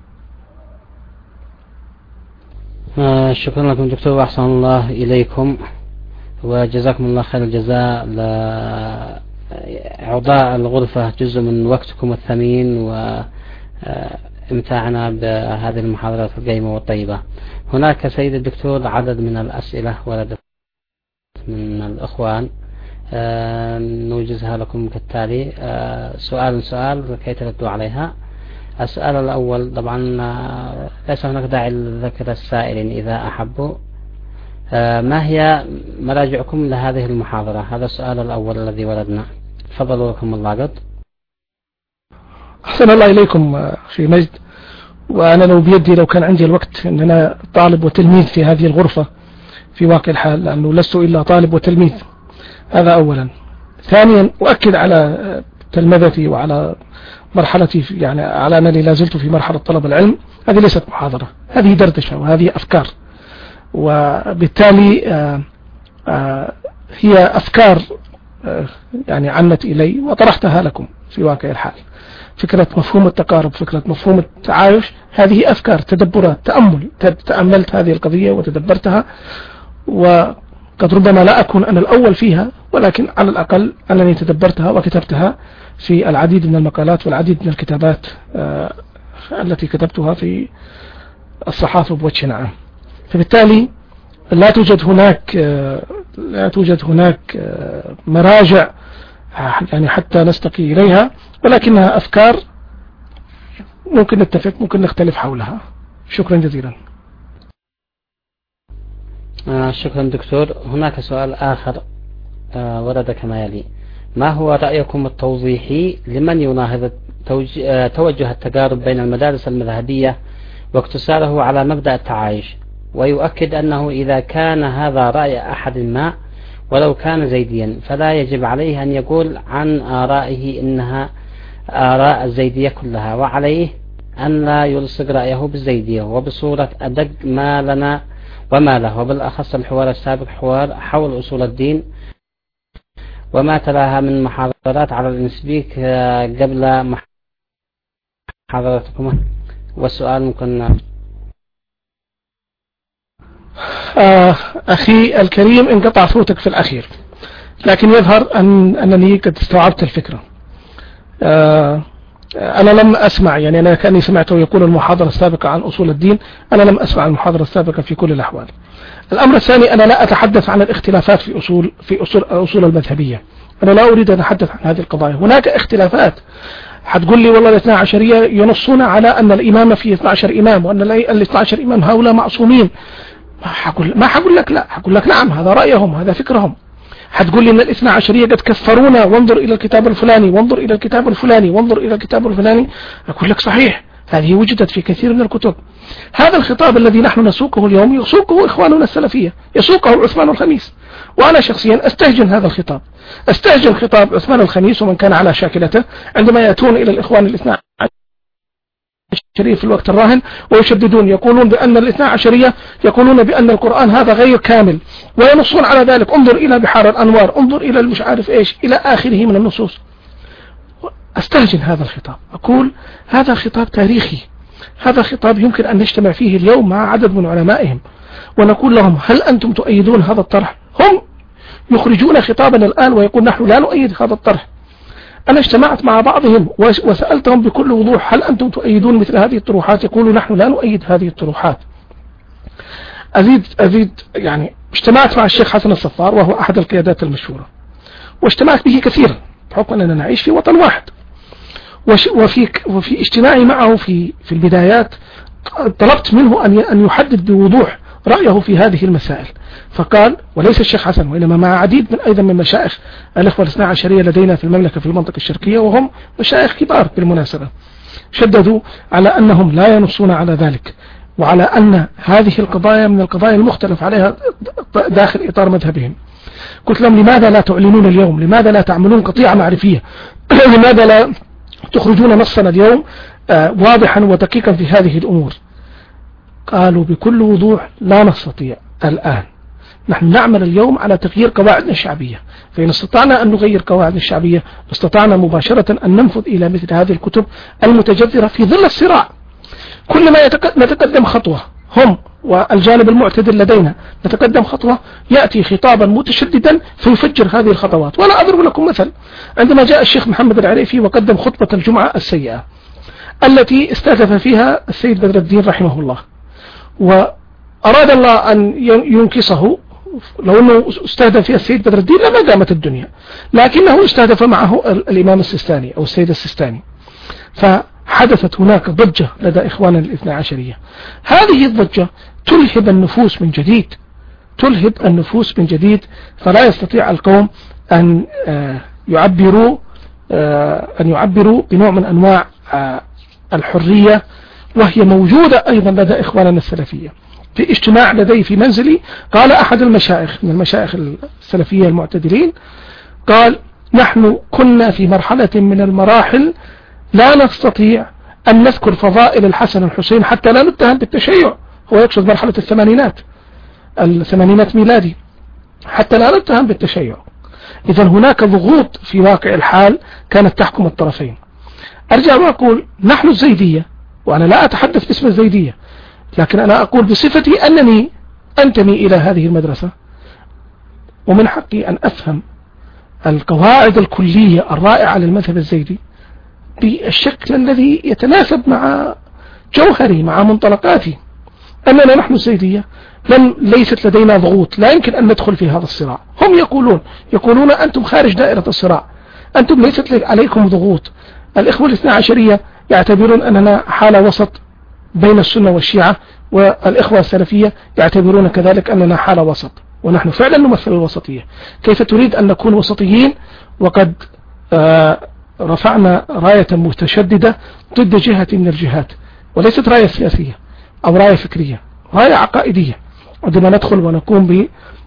B: آه شكرا لكم دكتور، وأحسن الله إليكم، وجزاكم الله خير الجزاء. لأعضاء الغرفة جزء من وقتكم الثمين وامتعنا بهذه المحاضرات القيمة والطيبة. هناك سيد الدكتور عدد من الأسئلة وردت من الأخوان، آه نوجزها لكم كالتالي، آه سؤال سؤال لكي تردوا عليها. السؤال الأول، طبعا ليس هناك داعي لذكر السائلين إذا أحبوا، آه ما هي مراجعكم لهذه المحاضرة؟ هذا السؤال الأول الذي وردنا. تفضلوا لكم الله قد.
A: أحسن الله إليكم أخي مجد، وأنا لو بيدي لو كان عندي الوقت أن أنا طالب وتلميذ في هذه الغرفة في واقع الحال، لأنه لست إلا طالب وتلميذ. هذا أولا. ثانيا، أؤكد على تلمذتي وعلى مرحلتي، يعني على أنني لا زلت في مرحلة طلب العلم. هذه ليست محاضرة، هذه دردشة وهذه أفكار، وبالتالي آآ آآ هي أفكار يعني عنت إلي وطرحتها لكم في واقع الحال. فكرة مفهوم التقارب، فكرة مفهوم التعايش، هذه أفكار، تدبرات، تأمل. تأملت هذه القضية وتدبرتها، وقد ربما لا أكون أنا الأول فيها، ولكن على الأقل أنني تدبرتها وكتبتها في العديد من المقالات والعديد من الكتابات التي كتبتها في الصحافة بوجه عام. فبالتالي لا توجد هناك لا توجد هناك مراجع يعني حتى نستقي إليها، ولكنها أفكار ممكن نتفق، ممكن نختلف حولها. شكرا جزيلا.
B: آه شكرا دكتور. هناك سؤال آخر آه ورد كما يلي: ما هو رأيكم التوضيحي لمن يناهض توجه التقارب بين المدارس المذهبية واقتصاره على مبدأ التعايش، ويؤكد أنه إذا كان هذا رأي أحد ما ولو كان زيديا فلا يجب عليه أن يقول عن آرائه إنها آراء الزيدية كلها، وعليه أن لا يلصق رأيه بالزيدية، وبصورة أدق ما لنا وما له، وبالأخص الحوار السابق حوار حول أصول الدين وما تلاها من محاضرات على الانسبيك قبل محاضرتكم. والسؤال ممكن
A: آه أخي الكريم، انقطع صوتك في الأخير، لكن يظهر أن أنني قد استوعبت الفكرة. آه أنا لم أسمع، يعني أنا كأني سمعته يقول المحاضرة السابقة عن أصول الدين، أنا لم أسمع المحاضرة السابقة في كل الأحوال. الأمر الثاني، أنا لا أتحدث عن الاختلافات في أصول في أصول, أصول المذهبية. أنا لا أريد أن أتحدث عن هذه القضايا. هناك اختلافات. حتقول لي والله الاثنى عشرية ينصون على أن الإمام فيه اثنى عشر إمام، وأن الاثنى عشر إمام هؤلاء معصومين. ما حقول ما حقول لك لا، حقول لك نعم هذا رأيهم، هذا فكرهم. حتقول لي ان الاثنى عشرية قد كفرونا، وانظر الى الكتاب الفلاني وانظر الى الكتاب الفلاني وانظر الى الكتاب الفلاني. اقول لك صحيح، هذه وجدت في كثير من الكتب. هذا الخطاب الذي نحن نسوقه اليوم يسوقه اخواننا السلفية، يسوقه عثمان الخميس، وانا شخصيا استهجن هذا الخطاب، استهجن خطاب عثمان الخميس ومن كان على شاكلته عندما يأتون الى الاخوان الاثنى عشرية في الوقت الراهن ويشددون، يقولون بأن الاثنى عشرية يقولون بأن القرآن هذا غير كامل، وينصون على ذلك. انظر إلى بحار الأنوار، انظر إلى المش عارف إيش إلى آخره من النصوص. أستهجن هذا الخطاب، أقول هذا خطاب تاريخي، هذا خطاب يمكن أن نجتمع فيه اليوم مع عدد من علمائهم ونقول لهم هل أنتم تؤيدون هذا الطرح؟ هم يخرجون خطابا الآن ويقول نحن لا نؤيد هذا الطرح. أنا اجتمعت مع بعضهم وسألتهم بكل وضوح هل أنتم تؤيدون مثل هذه الطروحات؟ يقولوا نحن لا نؤيد هذه الطروحات. أزيد أزيد يعني اجتمعت مع الشيخ حسن الصفار وهو أحد القيادات المشهورة، واجتمعت به كثيرا بحكم أننا نعيش في وطن واحد. وفي وفي اجتماعي معه في في البدايات طلبت منه أن أن يحدد بوضوح رأيه في هذه المسائل، فقال وليس الشيخ حسن وإنما مع عديد من أيضا من مشايخ الإخوة الاثنى عشرية لدينا في المملكة في المنطقة الشرقية، وهم مشايخ كبار بالمناسبة، شددوا على أنهم لا ينصون على ذلك، وعلى أن هذه القضايا من القضايا المختلف عليها داخل إطار مذهبهم. قلت لهم لماذا لا تعلنون اليوم؟ لماذا لا تعملون قطيعة معرفية؟ لماذا لا تخرجون نصنا اليوم واضحا ودقيقا في هذه الأمور؟ قالوا بكل وضوح لا نستطيع، الآن. نحن نعمل اليوم على تغيير قواعدنا الشعبية، فإن استطعنا أن نغير قواعدنا الشعبية استطعنا مباشرة أن ننفذ إلى مثل هذه الكتب المتجذرة في ظل الصراع. كلما نتقدم خطوة هم والجانب المعتدل لدينا نتقدم خطوة يأتي خطابا متشددا فيفجر هذه الخطوات. ولا أضرب لكم مثل، عندما جاء الشيخ محمد العريفي وقدم خطبة الجمعة السيئة التي استهدف فيها السيد بدر الدين رحمه الله، وأراد الله أن ينكصه، لو أنه استهدف فيها السيد بدر الدين لما قامت الدنيا، لكنه استهدف معه الإمام السيستاني أو السيد السيستاني، فحدثت هناك ضجة لدى إخواننا الاثنى عشرية. هذه الضجة تلهب النفوس من جديد، تلهب النفوس من جديد، فلا يستطيع القوم أن يعبروا أن يعبروا بنوع من أنواع الحرية، وهي موجودة أيضا لدى إخواننا السلفية. في اجتماع لدي في منزلي قال أحد المشايخ من المشايخ السلفية المعتدلين، قال: نحن كنا في مرحلة من المراحل لا نستطيع أن نذكر فضائل الحسن الحسين حتى لا نتهم بالتشيع. هو يقصد مرحلة الثمانينات الثمانينات ميلادي، حتى لا نتهم بالتشيع. إذن هناك ضغوط في واقع الحال كانت تحكم الطرفين. أرجع وأقول نحن الزيدية، وأنا لا أتحدث باسم الزيدية، لكن أنا أقول بصفتي أنني أنتمي إلى هذه المدرسة، ومن حقي أن أفهم القواعد الكلية الرائعة للمذهب الزيدي بالشكل الذي يتناسب مع جوهري مع منطلقاتي. أننا نحن الزيدية لم ليست لدينا ضغوط، لا يمكن أن ندخل في هذا الصراع. هم يقولون يقولون أنتم خارج دائرة الصراع، أنتم ليست عليكم ضغوط. الإخوة الاثنى عشرية يعتبرون أننا حالة وسط بين السنة والشيعة، والإخوة السلفية يعتبرون كذلك أننا حالة وسط، ونحن فعلا نمثل الوسطية. كيف تريد أن نكون وسطيين وقد آه رفعنا راية متشددة ضد جهة من الجهات، وليست راية سياسية أو راية فكرية، راية عقائدية. عندما ندخل ونقوم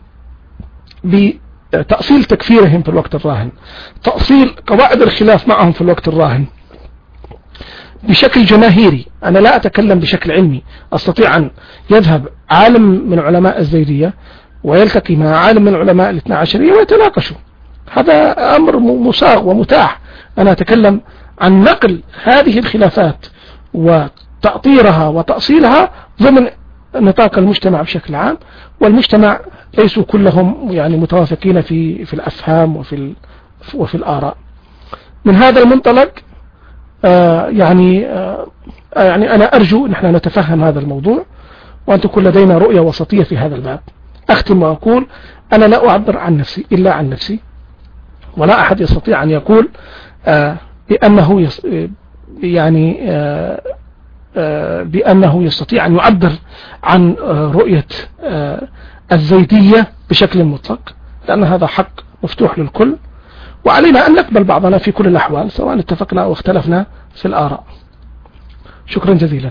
A: بتأصيل تكفيرهم في الوقت الراهن، تأصيل قواعد الخلاف معهم في الوقت الراهن بشكل جماهيري. أنا لا أتكلم بشكل علمي. أستطيع أن يذهب عالم من علماء الزيدية ويلتقي مع عالم من علماء الاثنى عشرية ويتناقشوا، هذا أمر مصاغ ومتاح. أنا أتكلم عن نقل هذه الخلافات وتأطيرها وتأصيلها ضمن نطاق المجتمع بشكل عام، والمجتمع ليسوا كلهم يعني متوافقين في في الأفهام وفي وفي الآراء. من هذا المنطلق آه يعني آه يعني أنا أرجو نحن نتفهم هذا الموضوع، وأن تكون لدينا رؤية وسطية في هذا الباب. أختم وأقول أنا لا أعبر عن نفسي إلا عن نفسي، ولا أحد يستطيع أن يقول آه بأنه يص... يعني آه آه بأنه يستطيع أن يعبر عن آه رؤية آه الزيدية بشكل مطلق، لأن هذا حق مفتوح للكل، وعلينا أن نقبل بعضنا في كل الأحوال سواء اتفقنا أو اختلفنا في الآراء. شكرا جزيلا.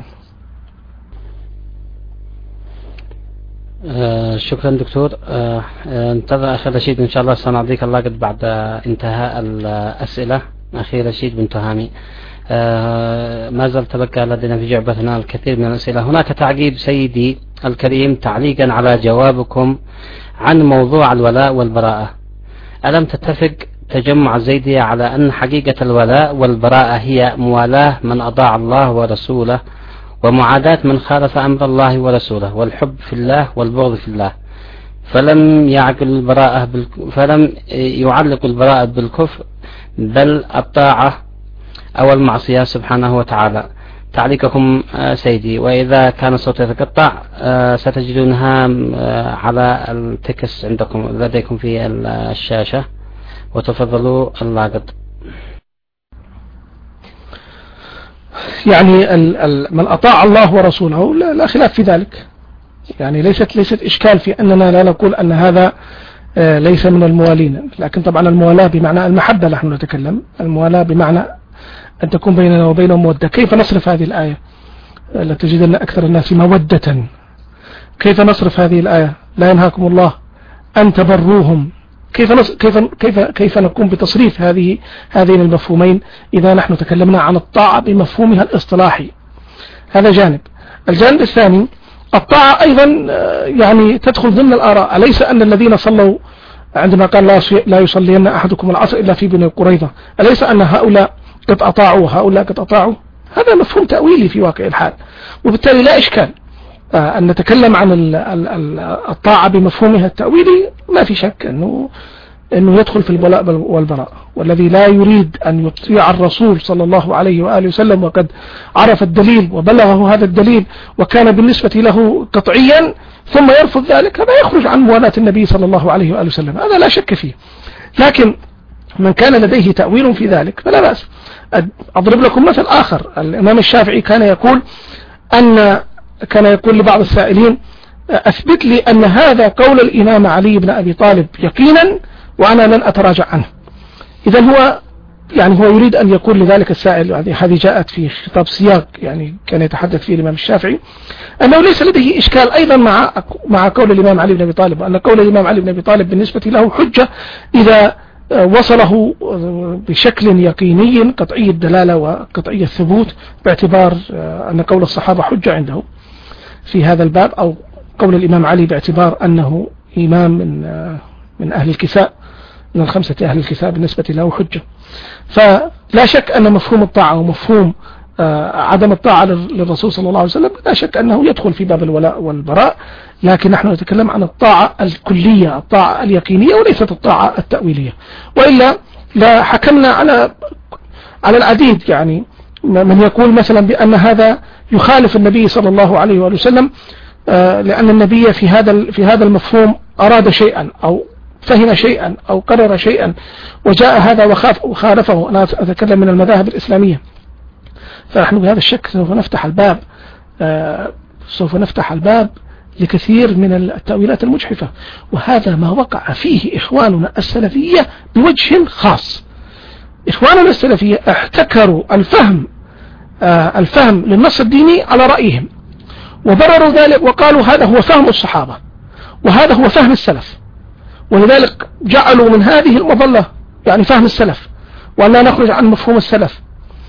B: آه شكرا دكتور. آه انتظر أخي رشيد إن شاء الله سنعطيك الله قد بعد انتهاء الأسئلة. أخي رشيد بن تهامي، آه ما زال تبقى لدينا في جعبتنا الكثير من الأسئلة. هناك تعقيب سيدي الكريم تعليقا على جوابكم عن موضوع الولاء والبراءة. ألم تتفق تجمع الزيدية على أن حقيقة الولاء والبراءة هي موالاة من أطاع الله ورسوله، ومعاداة من خالف أمر الله ورسوله، والحب في الله والبغض في الله، فلم يعقل البراءة بالك... فلم يعلق البراءة بالكفر بل الطاعة أو المعصية سبحانه وتعالى. تعليقكم سيدي، وإذا كان الصوت يتقطع ستجدونها على التكس عندكم لديكم في الشاشة، وتفضلوا اللاقط.
A: يعني ال ال من أطاع الله ورسوله لا, لا خلاف في ذلك، يعني ليست ليست إشكال في أننا لا نقول أن هذا ليس من الموالين، لكن طبعا الموالاة بمعنى المحبة نحن نتكلم، الموالاة بمعنى أن تكون بيننا وبينهم مودة. كيف نصرف هذه الآية؟ لا تجدن أكثر الناس مودة. كيف نصرف هذه الآية؟ لا ينهاكم الله أن تبروهم. كيف نص... كيف كيف كيف نقوم بتصريف هذه هذين المفهومين إذا نحن تكلمنا عن الطاعة بمفهومها الاصطلاحي؟ هذا جانب. الجانب الثاني الطاعة أيضا يعني تدخل ضمن الآراء. أليس أن الذين صلوا عندما قال لا يصلين أحدكم العصر إلا في بني قريظة، أليس أن هؤلاء قد أطاعوا وهؤلاء قد أطاعوا؟ هذا مفهوم تأويلي في واقع الحال، وبالتالي لا إشكال أن نتكلم عن الطاعة بمفهومها التأويلي. ما في شك أنه أنه يدخل في الولاء والبراء، والذي لا يريد أن يطيع الرسول صلى الله عليه وآله وسلم وقد عرف الدليل وبلغه هذا الدليل وكان بالنسبة له قطعيا ثم يرفض ذلك، هذا يخرج عن موالاة النبي صلى الله عليه وآله وسلم، هذا لا شك فيه. لكن من كان لديه تأويل في ذلك فلا بأس. أضرب لكم مثل آخر. الإمام الشافعي كان يقول أن كان يقول لبعض السائلين أثبت لي أن هذا قول الإمام علي بن أبي طالب يقينا وأنا لن أتراجع عنه. إذا هو يعني هو يريد أن يقول لذلك السائل، هذه جاءت في خطاب سياق يعني كان يتحدث فيه الإمام الشافعي، أنه ليس لديه إشكال أيضا مع مع قول الإمام علي بن أبي طالب، وأن قول الإمام علي بن أبي طالب بالنسبة له حجة إذا وصله بشكل يقيني قطعي الدلالة وقطعي الثبوت، باعتبار أن قول الصحابة حجة عنده في هذا الباب، أو قول الإمام علي باعتبار أنه إمام من من أهل الكساء من الخمسة أهل الكساء بالنسبة له حجة. فلا شك أن مفهوم الطاعة ومفهوم عدم الطاعة للرسول صلى الله عليه وسلم لا شك أنه يدخل في باب الولاء والبراء، لكن نحن نتكلم عن الطاعة الكلية، الطاعة اليقينية، وليست الطاعة التأويلية. وإلا لا حكمنا على على العديد، يعني من يقول مثلا بأن هذا يخالف النبي صلى الله عليه وآله وسلم لأن النبي في هذا في هذا المفهوم أراد شيئا أو فهم شيئا أو قرر شيئا وجاء هذا وخاف وخالفه. أنا أتكلم من المذاهب الإسلامية، فنحن بهذا الشك سوف نفتح الباب سوف نفتح الباب لكثير من التأويلات المجحفة، وهذا ما وقع فيه إخواننا السلفية بوجه خاص. إخواننا السلفية احتكروا الفهم الفهم للنص الديني على رأيهم، وبرروا ذلك وقالوا هذا هو فهم الصحابة وهذا هو فهم السلف، ولذلك جعلوا من هذه المظلة يعني فهم السلف، وأن لا نخرج عن مفهوم السلف،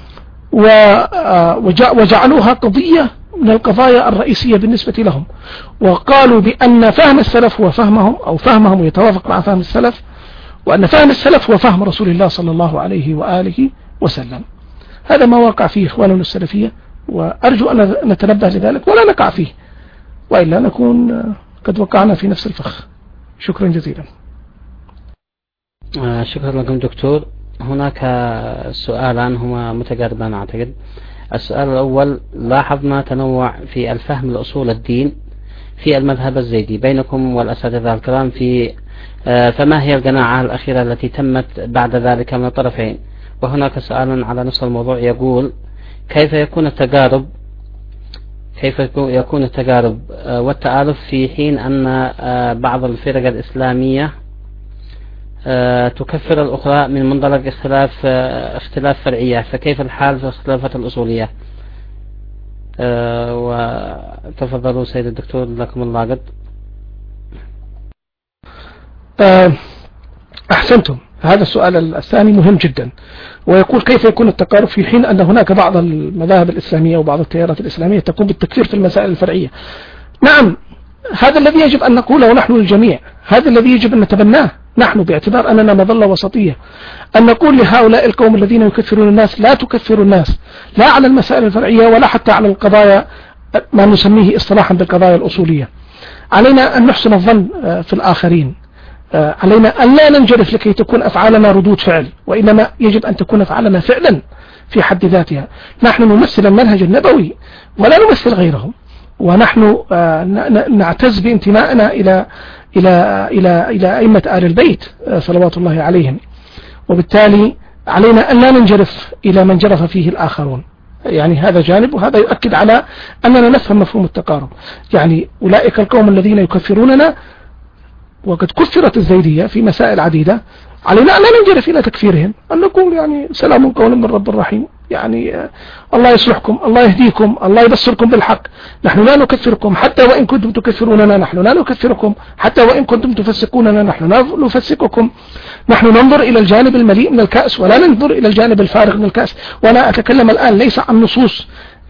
A: وجعلوها قضية من القضايا الرئيسية بالنسبة لهم، وقالوا بأن فهم السلف هو فهمهم أو فهمهم يتوافق مع فهم السلف، وأن فهم السلف هو فهم رسول الله صلى الله عليه وآله وسلم. هذا ما وقع فيه إخواننا السلفية، وأرجو أن نتنبه لذلك ولا نقع فيه، وإلا نكون قد وقعنا في نفس الفخ. شكرا جزيلا.
B: آه شكرا لكم دكتور. هناك سؤالان هما متقاربان أعتقد. السؤال الأول: لاحظنا تنوع في الفهم لأصول الدين في المذهب الزيدي بينكم والأساتذة الكرام في آه فما هي القناعة الأخيرة التي تمت بعد ذلك من الطرفين؟ وهناك سؤال على نفس الموضوع يقول: كيف يكون التقارب كيف يكون التقارب والتآلف في حين أن بعض الفرق الإسلامية تكفر الأخرى من منطلق اختلاف اختلاف فرعية، فكيف الحال في اختلافات الأصولية؟ وتفضلوا سيد الدكتور، لكم الله قد.
A: أحسنتم. هذا السؤال الثاني مهم جدا، ويقول كيف يكون التقارب في حين أن هناك بعض المذاهب الإسلامية وبعض التيارات الإسلامية تقوم بالتكفير في المسائل الفرعية. نعم، هذا الذي يجب أن نقوله نحن للجميع، هذا الذي يجب أن نتبناه نحن باعتبار أننا مظلة وسطية، أن نقول لهؤلاء القوم الذين يكفرون الناس: لا تكفروا الناس لا على المسائل الفرعية ولا حتى على القضايا ما نسميه اصطلاحا بالقضايا الأصولية. علينا أن نحسن الظن في الآخرين، علينا أن لا ننجرف لكي تكون أفعالنا ردود فعل، وإنما يجب أن تكون أفعالنا فعلا في حد ذاتها. نحن نمثل المنهج النبوي ولا نمثل غيره، ونحن نعتز بانتمائنا إلى إلى إلى إلى أئمة آل البيت صلوات الله عليهم، وبالتالي علينا أن لا ننجرف إلى من جرف فيه الآخرون. يعني هذا جانب، وهذا يؤكد على أننا نفهم مفهوم التقارب. يعني أولئك القوم الذين يكفروننا وقد كفرت الزيدية في مسائل عديدة، علينا أن لا ننجرف إلى تكفيرهم، أن نقول يعني سلام قول من رب الرحيم، يعني الله يصلحكم، الله يهديكم، الله يبصركم بالحق. نحن لا نكفركم حتى وإن كنتم تكفروننا، نحن لا نكفركم حتى وإن كنتم تفسقوننا، نحن لا نفسقكم. نحن ننظر إلى الجانب المليء من الكأس ولا ننظر إلى الجانب الفارغ من الكأس. وأنا أتكلم الآن ليس عن نصوص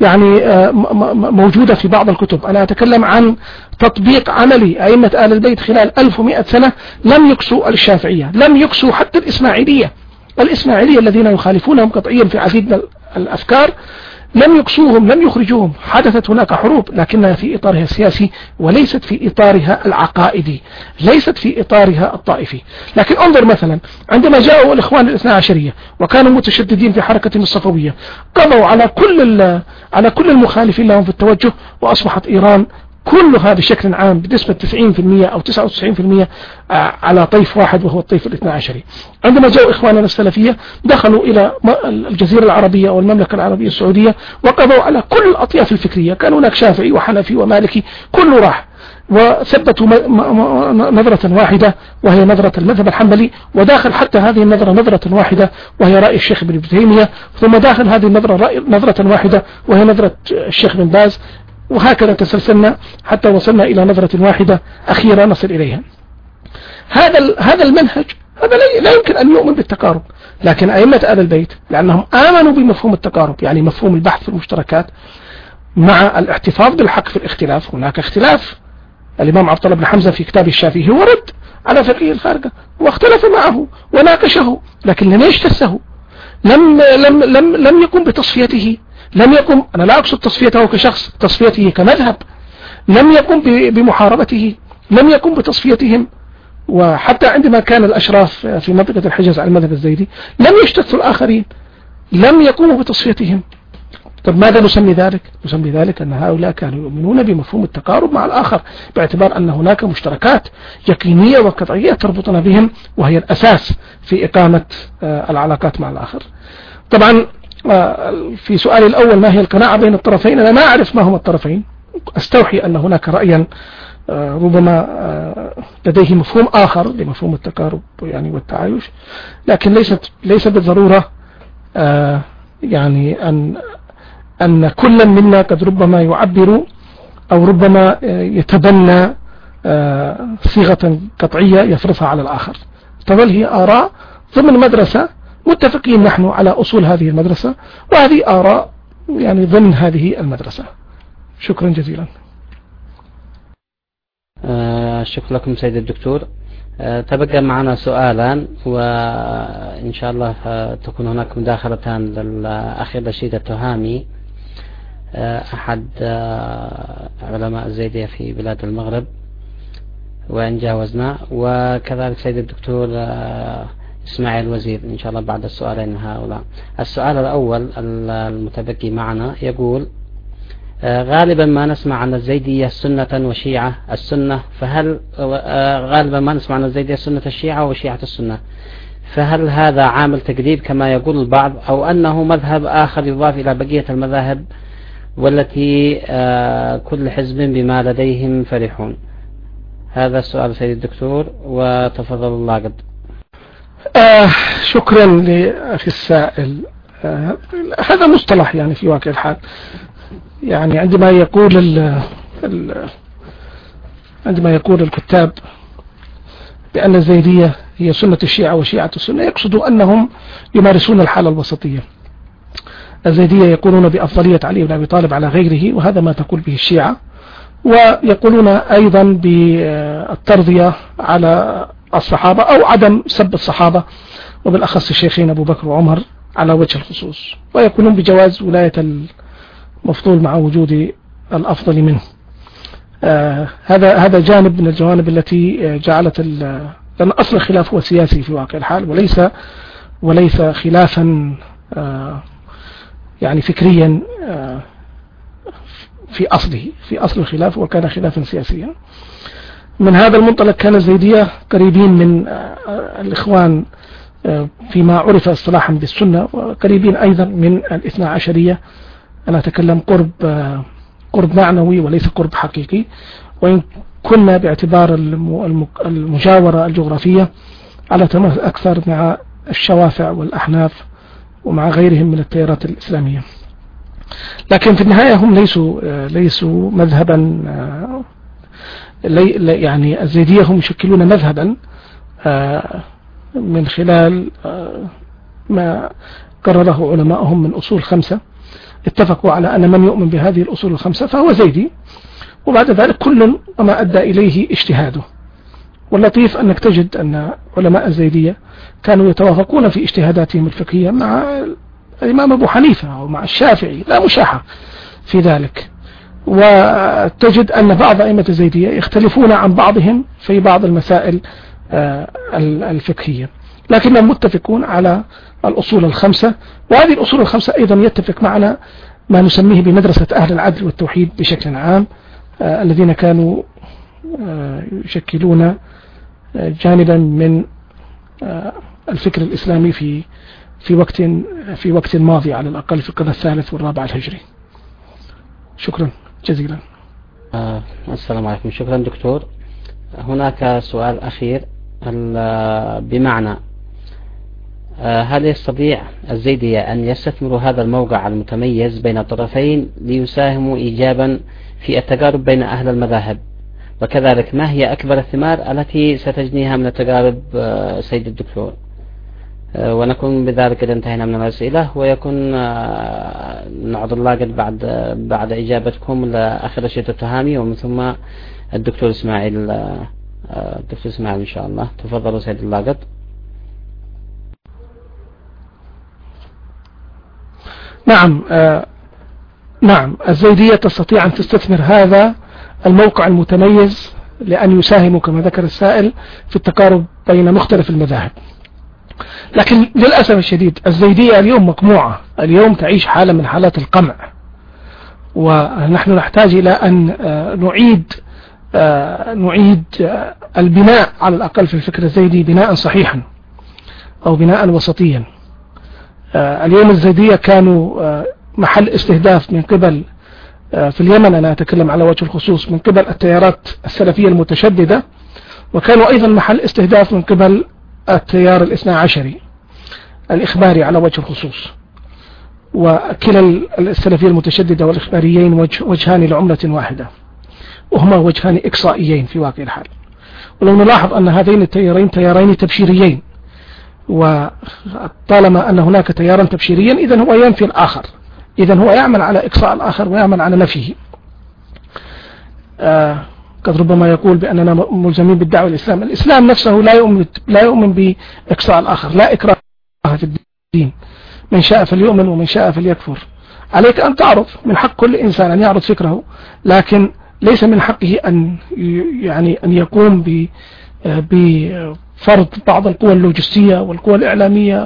A: يعني موجودة في بعض الكتب. أنا أتكلم عن تطبيق عملي. أئمة آل البيت خلال ألف ومئة سنة لم يقصوا الشافعية، لم يقصوا حتى الإسماعيلية الإسماعيلية الذين يخالفونهم قطعيا في عديد من الأفكار، لم يقصوهم، لم يخرجوهم. حدثت هناك حروب لكنها في إطارها السياسي وليست في إطارها العقائدي، ليست في إطارها الطائفي. لكن انظر مثلا عندما جاءوا الإخوان الاثنى عشرية وكانوا متشددين في حركة الصفوية، قضوا على كل على كل المخالفين لهم في التوجه، وأصبحت إيران كلها بشكل عام بنسبة تسعين بالمئة أو تسعة وتسعين بالمئة على طيف واحد وهو الطيف الاثنى عشري. عندما جاءوا إخواننا السلفية دخلوا إلى الجزيرة العربية أو المملكة العربية السعودية وقضوا على كل الأطياف الفكرية، كان هناك شافعي وحنفي ومالكي، كله راح وثبتوا نظرة واحدة وهي نظرة المذهب الحنبلي، وداخل حتى هذه النظرة نظرة واحدة وهي رأي الشيخ ابن تيمية، ثم داخل هذه النظرة رأي نظرة واحدة وهي نظرة الشيخ بن باز، وهكذا تسلسلنا حتى وصلنا إلى نظرة واحدة أخيرا نصل إليها. هذا هذا المنهج هذا لا يمكن أن يؤمن بالتقارب، لكن أئمة آل البيت لأنهم آمنوا بمفهوم التقارب، يعني مفهوم البحث في المشتركات مع الاحتفاظ بالحق في الاختلاف. هناك اختلاف، الإمام عبد الله بن حمزة في كتاب الشافعي هو رد على فقيه الخارجة واختلف معه وناقشه، لكن لم يجتسه، لم لم لم لم يقم بتصفيته، لم يقم، أنا لا أقصد تصفيته كشخص، تصفيته كمذهب، لم يقم بمحاربته، لم يقم بتصفيتهم. وحتى عندما كان الأشراف في منطقة الحجاز على المذهب الزيدي لم يشتتوا الآخرين، لم يقوموا بتصفيتهم. طب ماذا نسمي ذلك؟ نسمي ذلك أن هؤلاء كانوا يؤمنون بمفهوم التقارب مع الآخر، باعتبار أن هناك مشتركات يقينية وقطعية تربطنا بهم وهي الأساس في إقامة العلاقات مع الآخر. طبعا في سؤالي الأول ما هي القناعة بين الطرفين، أنا ما أعرف ما هم الطرفين، أستوحي أن هناك رأيا ربما لديه مفهوم آخر لمفهوم التقارب يعني والتعايش، لكن ليست ليس بالضرورة يعني أن أن كل منا قد ربما يعبر أو ربما يتبنى صيغة قطعية يفرضها على الآخر. تظل هي آراء ضمن مدرسة، متفقين نحن على أصول هذه المدرسة، وهذه آراء يعني ضمن هذه المدرسة. شكرا جزيلا.
B: آه شكرا لكم سيد الدكتور. آه تبقى معنا سؤالان، وإن شاء الله آه تكون هناك مداخلتان للأخ رشيد التهامي آه أحد آه علماء الزيدية في بلاد المغرب وإن جاوزنا، وكذلك سيد الدكتور آه إسماعيل وزير إن شاء الله بعد السؤالين هؤلاء. السؤال الأول المتبقي معنا يقول: غالبا ما نسمع عن الزيدية سنة وشيعة السنة، فهل غالبا ما نسمع عن الزيدية سنة الشيعة وشيعة السنة، فهل هذا عامل تقريب كما يقول البعض، أو أنه مذهب آخر يضاف إلى بقية المذاهب والتي كل حزب بما لديهم فرحون؟ هذا السؤال سيد الدكتور، وتفضل الله قد.
A: آه شكرا لأخي السائل. آه هذا مصطلح يعني في واقع الحال، يعني عندما يقول ال ال عندما يقول الكتاب بأن الزيدية هي سنة الشيعة وشيعة السنة، يقصدوا أنهم يمارسون الحالة الوسطية. الزيدية يقولون بأفضلية علي بن أبي طالب على غيره، وهذا ما تقول به الشيعة، ويقولون أيضا بالترضية على الصحابة أو عدم سب الصحابة، وبالأخص الشيخين أبو بكر وعمر على وجه الخصوص، ويقولون بجواز ولاية المفضول مع وجود الأفضل منه. آه هذا هذا جانب من الجوانب التي جعلت، لأن أصل الخلاف هو سياسي في واقع الحال، وليس وليس خلافا آه يعني فكريا آه في أصله، في أصل الخلاف وكان خلافا سياسيا. من هذا المنطلق كان الزيدية قريبين من الإخوان فيما عرف اصطلاحا بالسنة، وقريبين أيضا من الاثنى عشرية. أنا أتكلم قرب قرب معنوي وليس قرب حقيقي، وإن كنا باعتبار المجاورة الجغرافية على تماس أكثر مع الشوافع والأحناف ومع غيرهم من التيارات الإسلامية. لكن في النهاية هم ليسوا ليسوا مذهبا، يعني الزيدية هم يشكلون مذهبا من خلال ما قرره علماءهم من أصول خمسة اتفقوا على أن من يؤمن بهذه الأصول الخمسة فهو زيدي، وبعد ذلك كل ما أدى إليه اجتهاده. واللطيف أنك تجد أن علماء الزيدية كانوا يتوافقون في اجتهاداتهم الفقهية مع الإمام أبو حنيفة أو مع الشافعي، لا مشاحة في ذلك. وتجد أن بعض أئمة الزيدية يختلفون عن بعضهم في بعض المسائل الفقهية، لكنهم متفقون على الأصول الخمسة. وهذه الأصول الخمسة أيضا يتفق معنا ما نسميه بمدرسة أهل العدل والتوحيد بشكل عام، آه الذين كانوا آه يشكلون آه جانبا من آه الفكر الإسلامي في في وقت في وقت ماضي، على الأقل في القرن الثالث والرابع الهجري. شكرا جزيلا.
B: آه السلام عليكم. شكرا دكتور. هناك سؤال أخير، بمعنى هل يستطيع الزيدية أن يستثمروا هذا الموقع المتميز بين الطرفين ليساهموا إيجابا في التقارب بين أهل المذاهب؟ وكذلك ما هي أكبر الثمار التي ستجنيها من التقارب سيد الدكتور؟ ونكون بذلك قد انتهينا من الأسئلة، ويكون نعود الله قد بعد بعد إجابتكم لآخر أسئلة التهامي، ومن ثم الدكتور إسماعيل الدكتور إسماعيل إن شاء الله. تفضلوا سيد اللاقط.
A: نعم آه نعم الزيدية تستطيع أن تستثمر هذا الموقع المتميز لأن يساهموا كما ذكر السائل في التقارب بين مختلف المذاهب. لكن للأسف الشديد الزيدية اليوم مقموعة، اليوم تعيش حالة من حالات القمع، ونحن نحتاج إلى أن آه نعيد آه نعيد آه البناء على الأقل في الفكر الزيدي بناء صحيحا أو بناء وسطيا. آه اليوم الزيدية كانوا آه محل استهداف من قبل آه في اليمن، أنا أتكلم على وجه الخصوص، من قبل التيارات السلفية المتشددة، وكانوا أيضا محل استهداف من قبل التيار الاثنى عشري الإخباري على وجه الخصوص. وكلا السلفية المتشددة والإخباريين وجه وجهان لعملة واحدة، وهما وجهان إقصائيين في واقع الحال. ولو نلاحظ أن هذين التيارين تيارين تبشيريين، وطالما أن هناك تيارا تبشيريا إذن هو ينفي الآخر، إذن هو يعمل على إقصاء الآخر ويعمل على نفيه. آه قد ربما يقول بأننا ملزمين بالدعوة الإسلام. الإسلام نفسه لا يؤمن لا يؤمن بإقصاء الآخر، لا إكراه في الدين، من شاء فليؤمن ومن شاء فليكفر. عليك أن تعرض، من حق كل إنسان أن يعرض فكره، لكن ليس من حقه أن يعني أن يقوم ب بفرض بعض القوى اللوجستية والقوى الإعلامية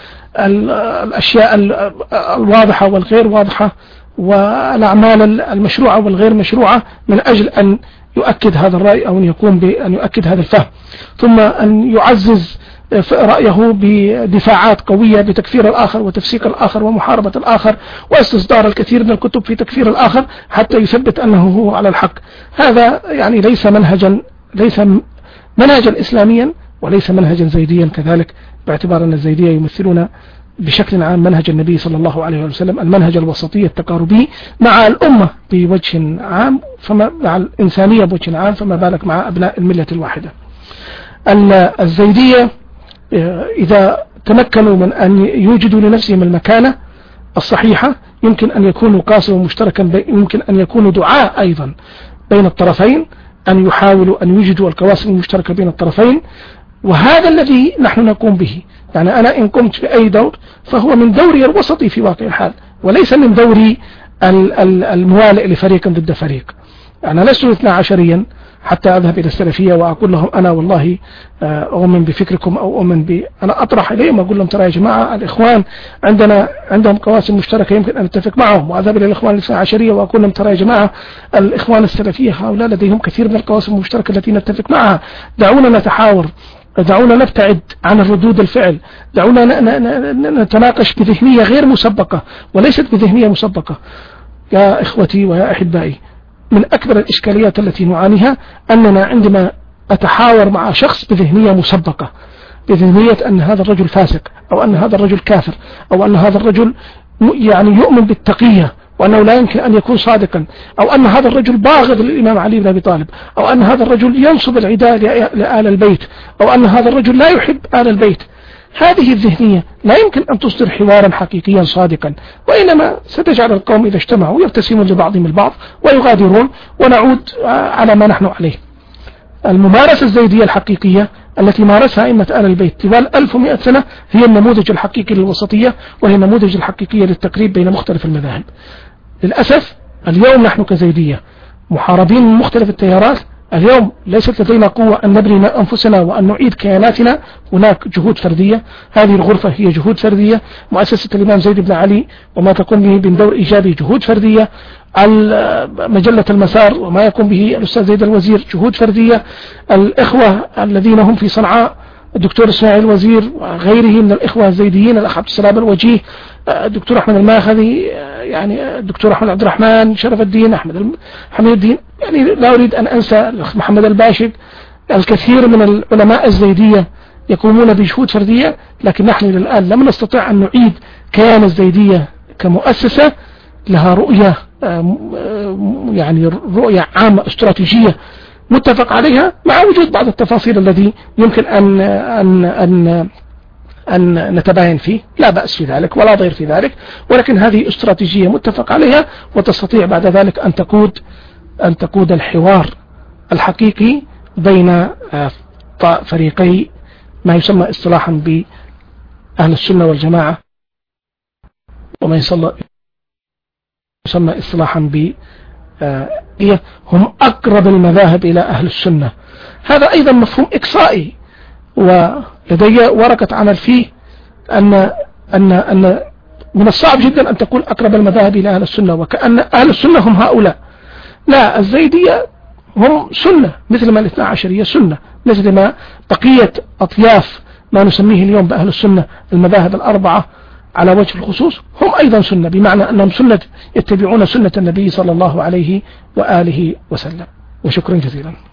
A: والأشياء الواضحة والغير واضحة والأعمال المشروعة والغير مشروعة من أجل أن يؤكد هذا الرأي أو أن يقوم بأن يؤكد هذا الفهم، ثم أن يعزز رأيه بدفاعات قوية بتكفير الآخر وتفسيق الآخر ومحاربة الآخر واستصدار الكثير من الكتب في تكفير الآخر حتى يثبت أنه هو على الحق. هذا يعني ليس منهجا ليس منهجا إسلاميا وليس منهجا زيديا كذلك، باعتبار أن الزيدية يمثلون بشكل عام منهج النبي صلى الله عليه وسلم، المنهج الوسطي التقاربي مع الأمة بوجه عام، فما مع الإنسانية بوجه عام، فما بالك مع أبناء الملة الواحدة. الزيدية إذا تمكنوا من أن يوجدوا لنفسهم المكانة الصحيحة يمكن أن يكونوا قاسما مشتركا، يمكن أن يكونوا دعاء أيضا بين الطرفين، أن يحاولوا أن يوجدوا القواسم المشتركة بين الطرفين. وهذا الذي نحن نقوم به، يعني أنا إن قمت بأي دور فهو من دوري الوسطي في واقع الحال، وليس من دوري الموالئ لفريق ضد فريق. أنا لست اثنا عشريا حتى أذهب إلى السلفية وأقول لهم أنا والله أؤمن بفكركم أو أؤمن ب أنا أطرح إليهم أقول لهم ترى يا جماعة الإخوان عندنا عندهم قواسم مشتركة يمكن أن نتفق معهم، وأذهب إلى الإخوان الاثنى عشرية وأقول لهم ترى يا جماعة الإخوان السلفية هؤلاء لديهم كثير من القواسم المشتركة التي نتفق معها، دعونا نتحاور، دعونا نبتعد عن الردود الفعل، دعونا نتناقش بذهنية غير مسبقة وليست بذهنية مسبقة. يا إخوتي ويا أحبائي، من أكبر الإشكاليات التي نعانيها أننا عندما أتحاور مع شخص بذهنية مسبقة، بذهنية أن هذا الرجل فاسق أو أن هذا الرجل كافر أو أن هذا الرجل يعني يؤمن بالتقية وأنه لا يمكن أن يكون صادقا، أو أن هذا الرجل باغض للإمام علي بن أبي طالب، أو أن هذا الرجل ينصب العداء لآل البيت، أو أن هذا الرجل لا يحب آل البيت. هذه الذهنية لا يمكن أن تصدر حوارا حقيقيا صادقا، وإنما ستجعل القوم إذا اجتمعوا يبتسمون لبعضهم البعض ويغادرون، ونعود على ما نحن عليه. الممارسة الزيدية الحقيقية التي مارسها أئمة آل البيت طوال ألف ومئة سنة هي النموذج الحقيقي للوسطية، وهي النموذج الحقيقية للتقريب بين مختلف المذاهب. للأسف اليوم نحن كزيدية محاربين من مختلف التيارات، اليوم ليست لدينا قوة أن نبري أنفسنا وأن نعيد كياناتنا، هناك جهود فردية. هذه الغرفة هي جهود فردية، مؤسسة الإمام زيد بن علي وما تقوم به من دور إيجابي جهود فردية، مجلة المسار وما يقوم به الأستاذ زيد الوزير جهود فردية، الإخوة الذين هم في صنعاء الدكتور اسماعيل الوزير وغيره من الإخوة الزيديين، الأخ عبد السلام الوجيه، الدكتور أحمد الماخذي، يعني الدكتور أحمد عبد الرحمن شرف الدين، أحمد حميد الدين، يعني لا أريد أن أنسى الأخ محمد الباشد. الكثير من العلماء الزيدية يقومون بجهود فردية، لكن نحن الآن لم نستطيع أن نعيد كيان الزيدية كمؤسسة لها رؤية، يعني رؤية عامة استراتيجية متفق عليها، مع وجود بعض التفاصيل التي يمكن أن أن أن أن نتباين فيه، لا بأس في ذلك ولا ضير في ذلك، ولكن هذه استراتيجية متفق عليها، وتستطيع بعد ذلك أن تقود أن تقود الحوار الحقيقي بين فريقي ما يسمى اصطلاحا بأهل السنة والجماعة، وما يسمى اصطلاحا ب هم أقرب المذاهب إلى أهل السنة. هذا أيضا مفهوم إقصائي، ولدي ورقة عمل فيه أن أن أن من الصعب جدا أن تقول أقرب المذاهب إلى أهل السنة وكأن أهل السنة هم هؤلاء. لا، الزيدية هم سنة مثل ما الاثنى عشرية سنة، مثل ما بقية أطياف ما نسميه اليوم بأهل السنة المذاهب الأربعة على وجه الخصوص هم أيضا سنة، بمعنى أنهم سنة يتبعون سنة النبي صلى الله عليه وآله وسلم. وشكرا جزيلا.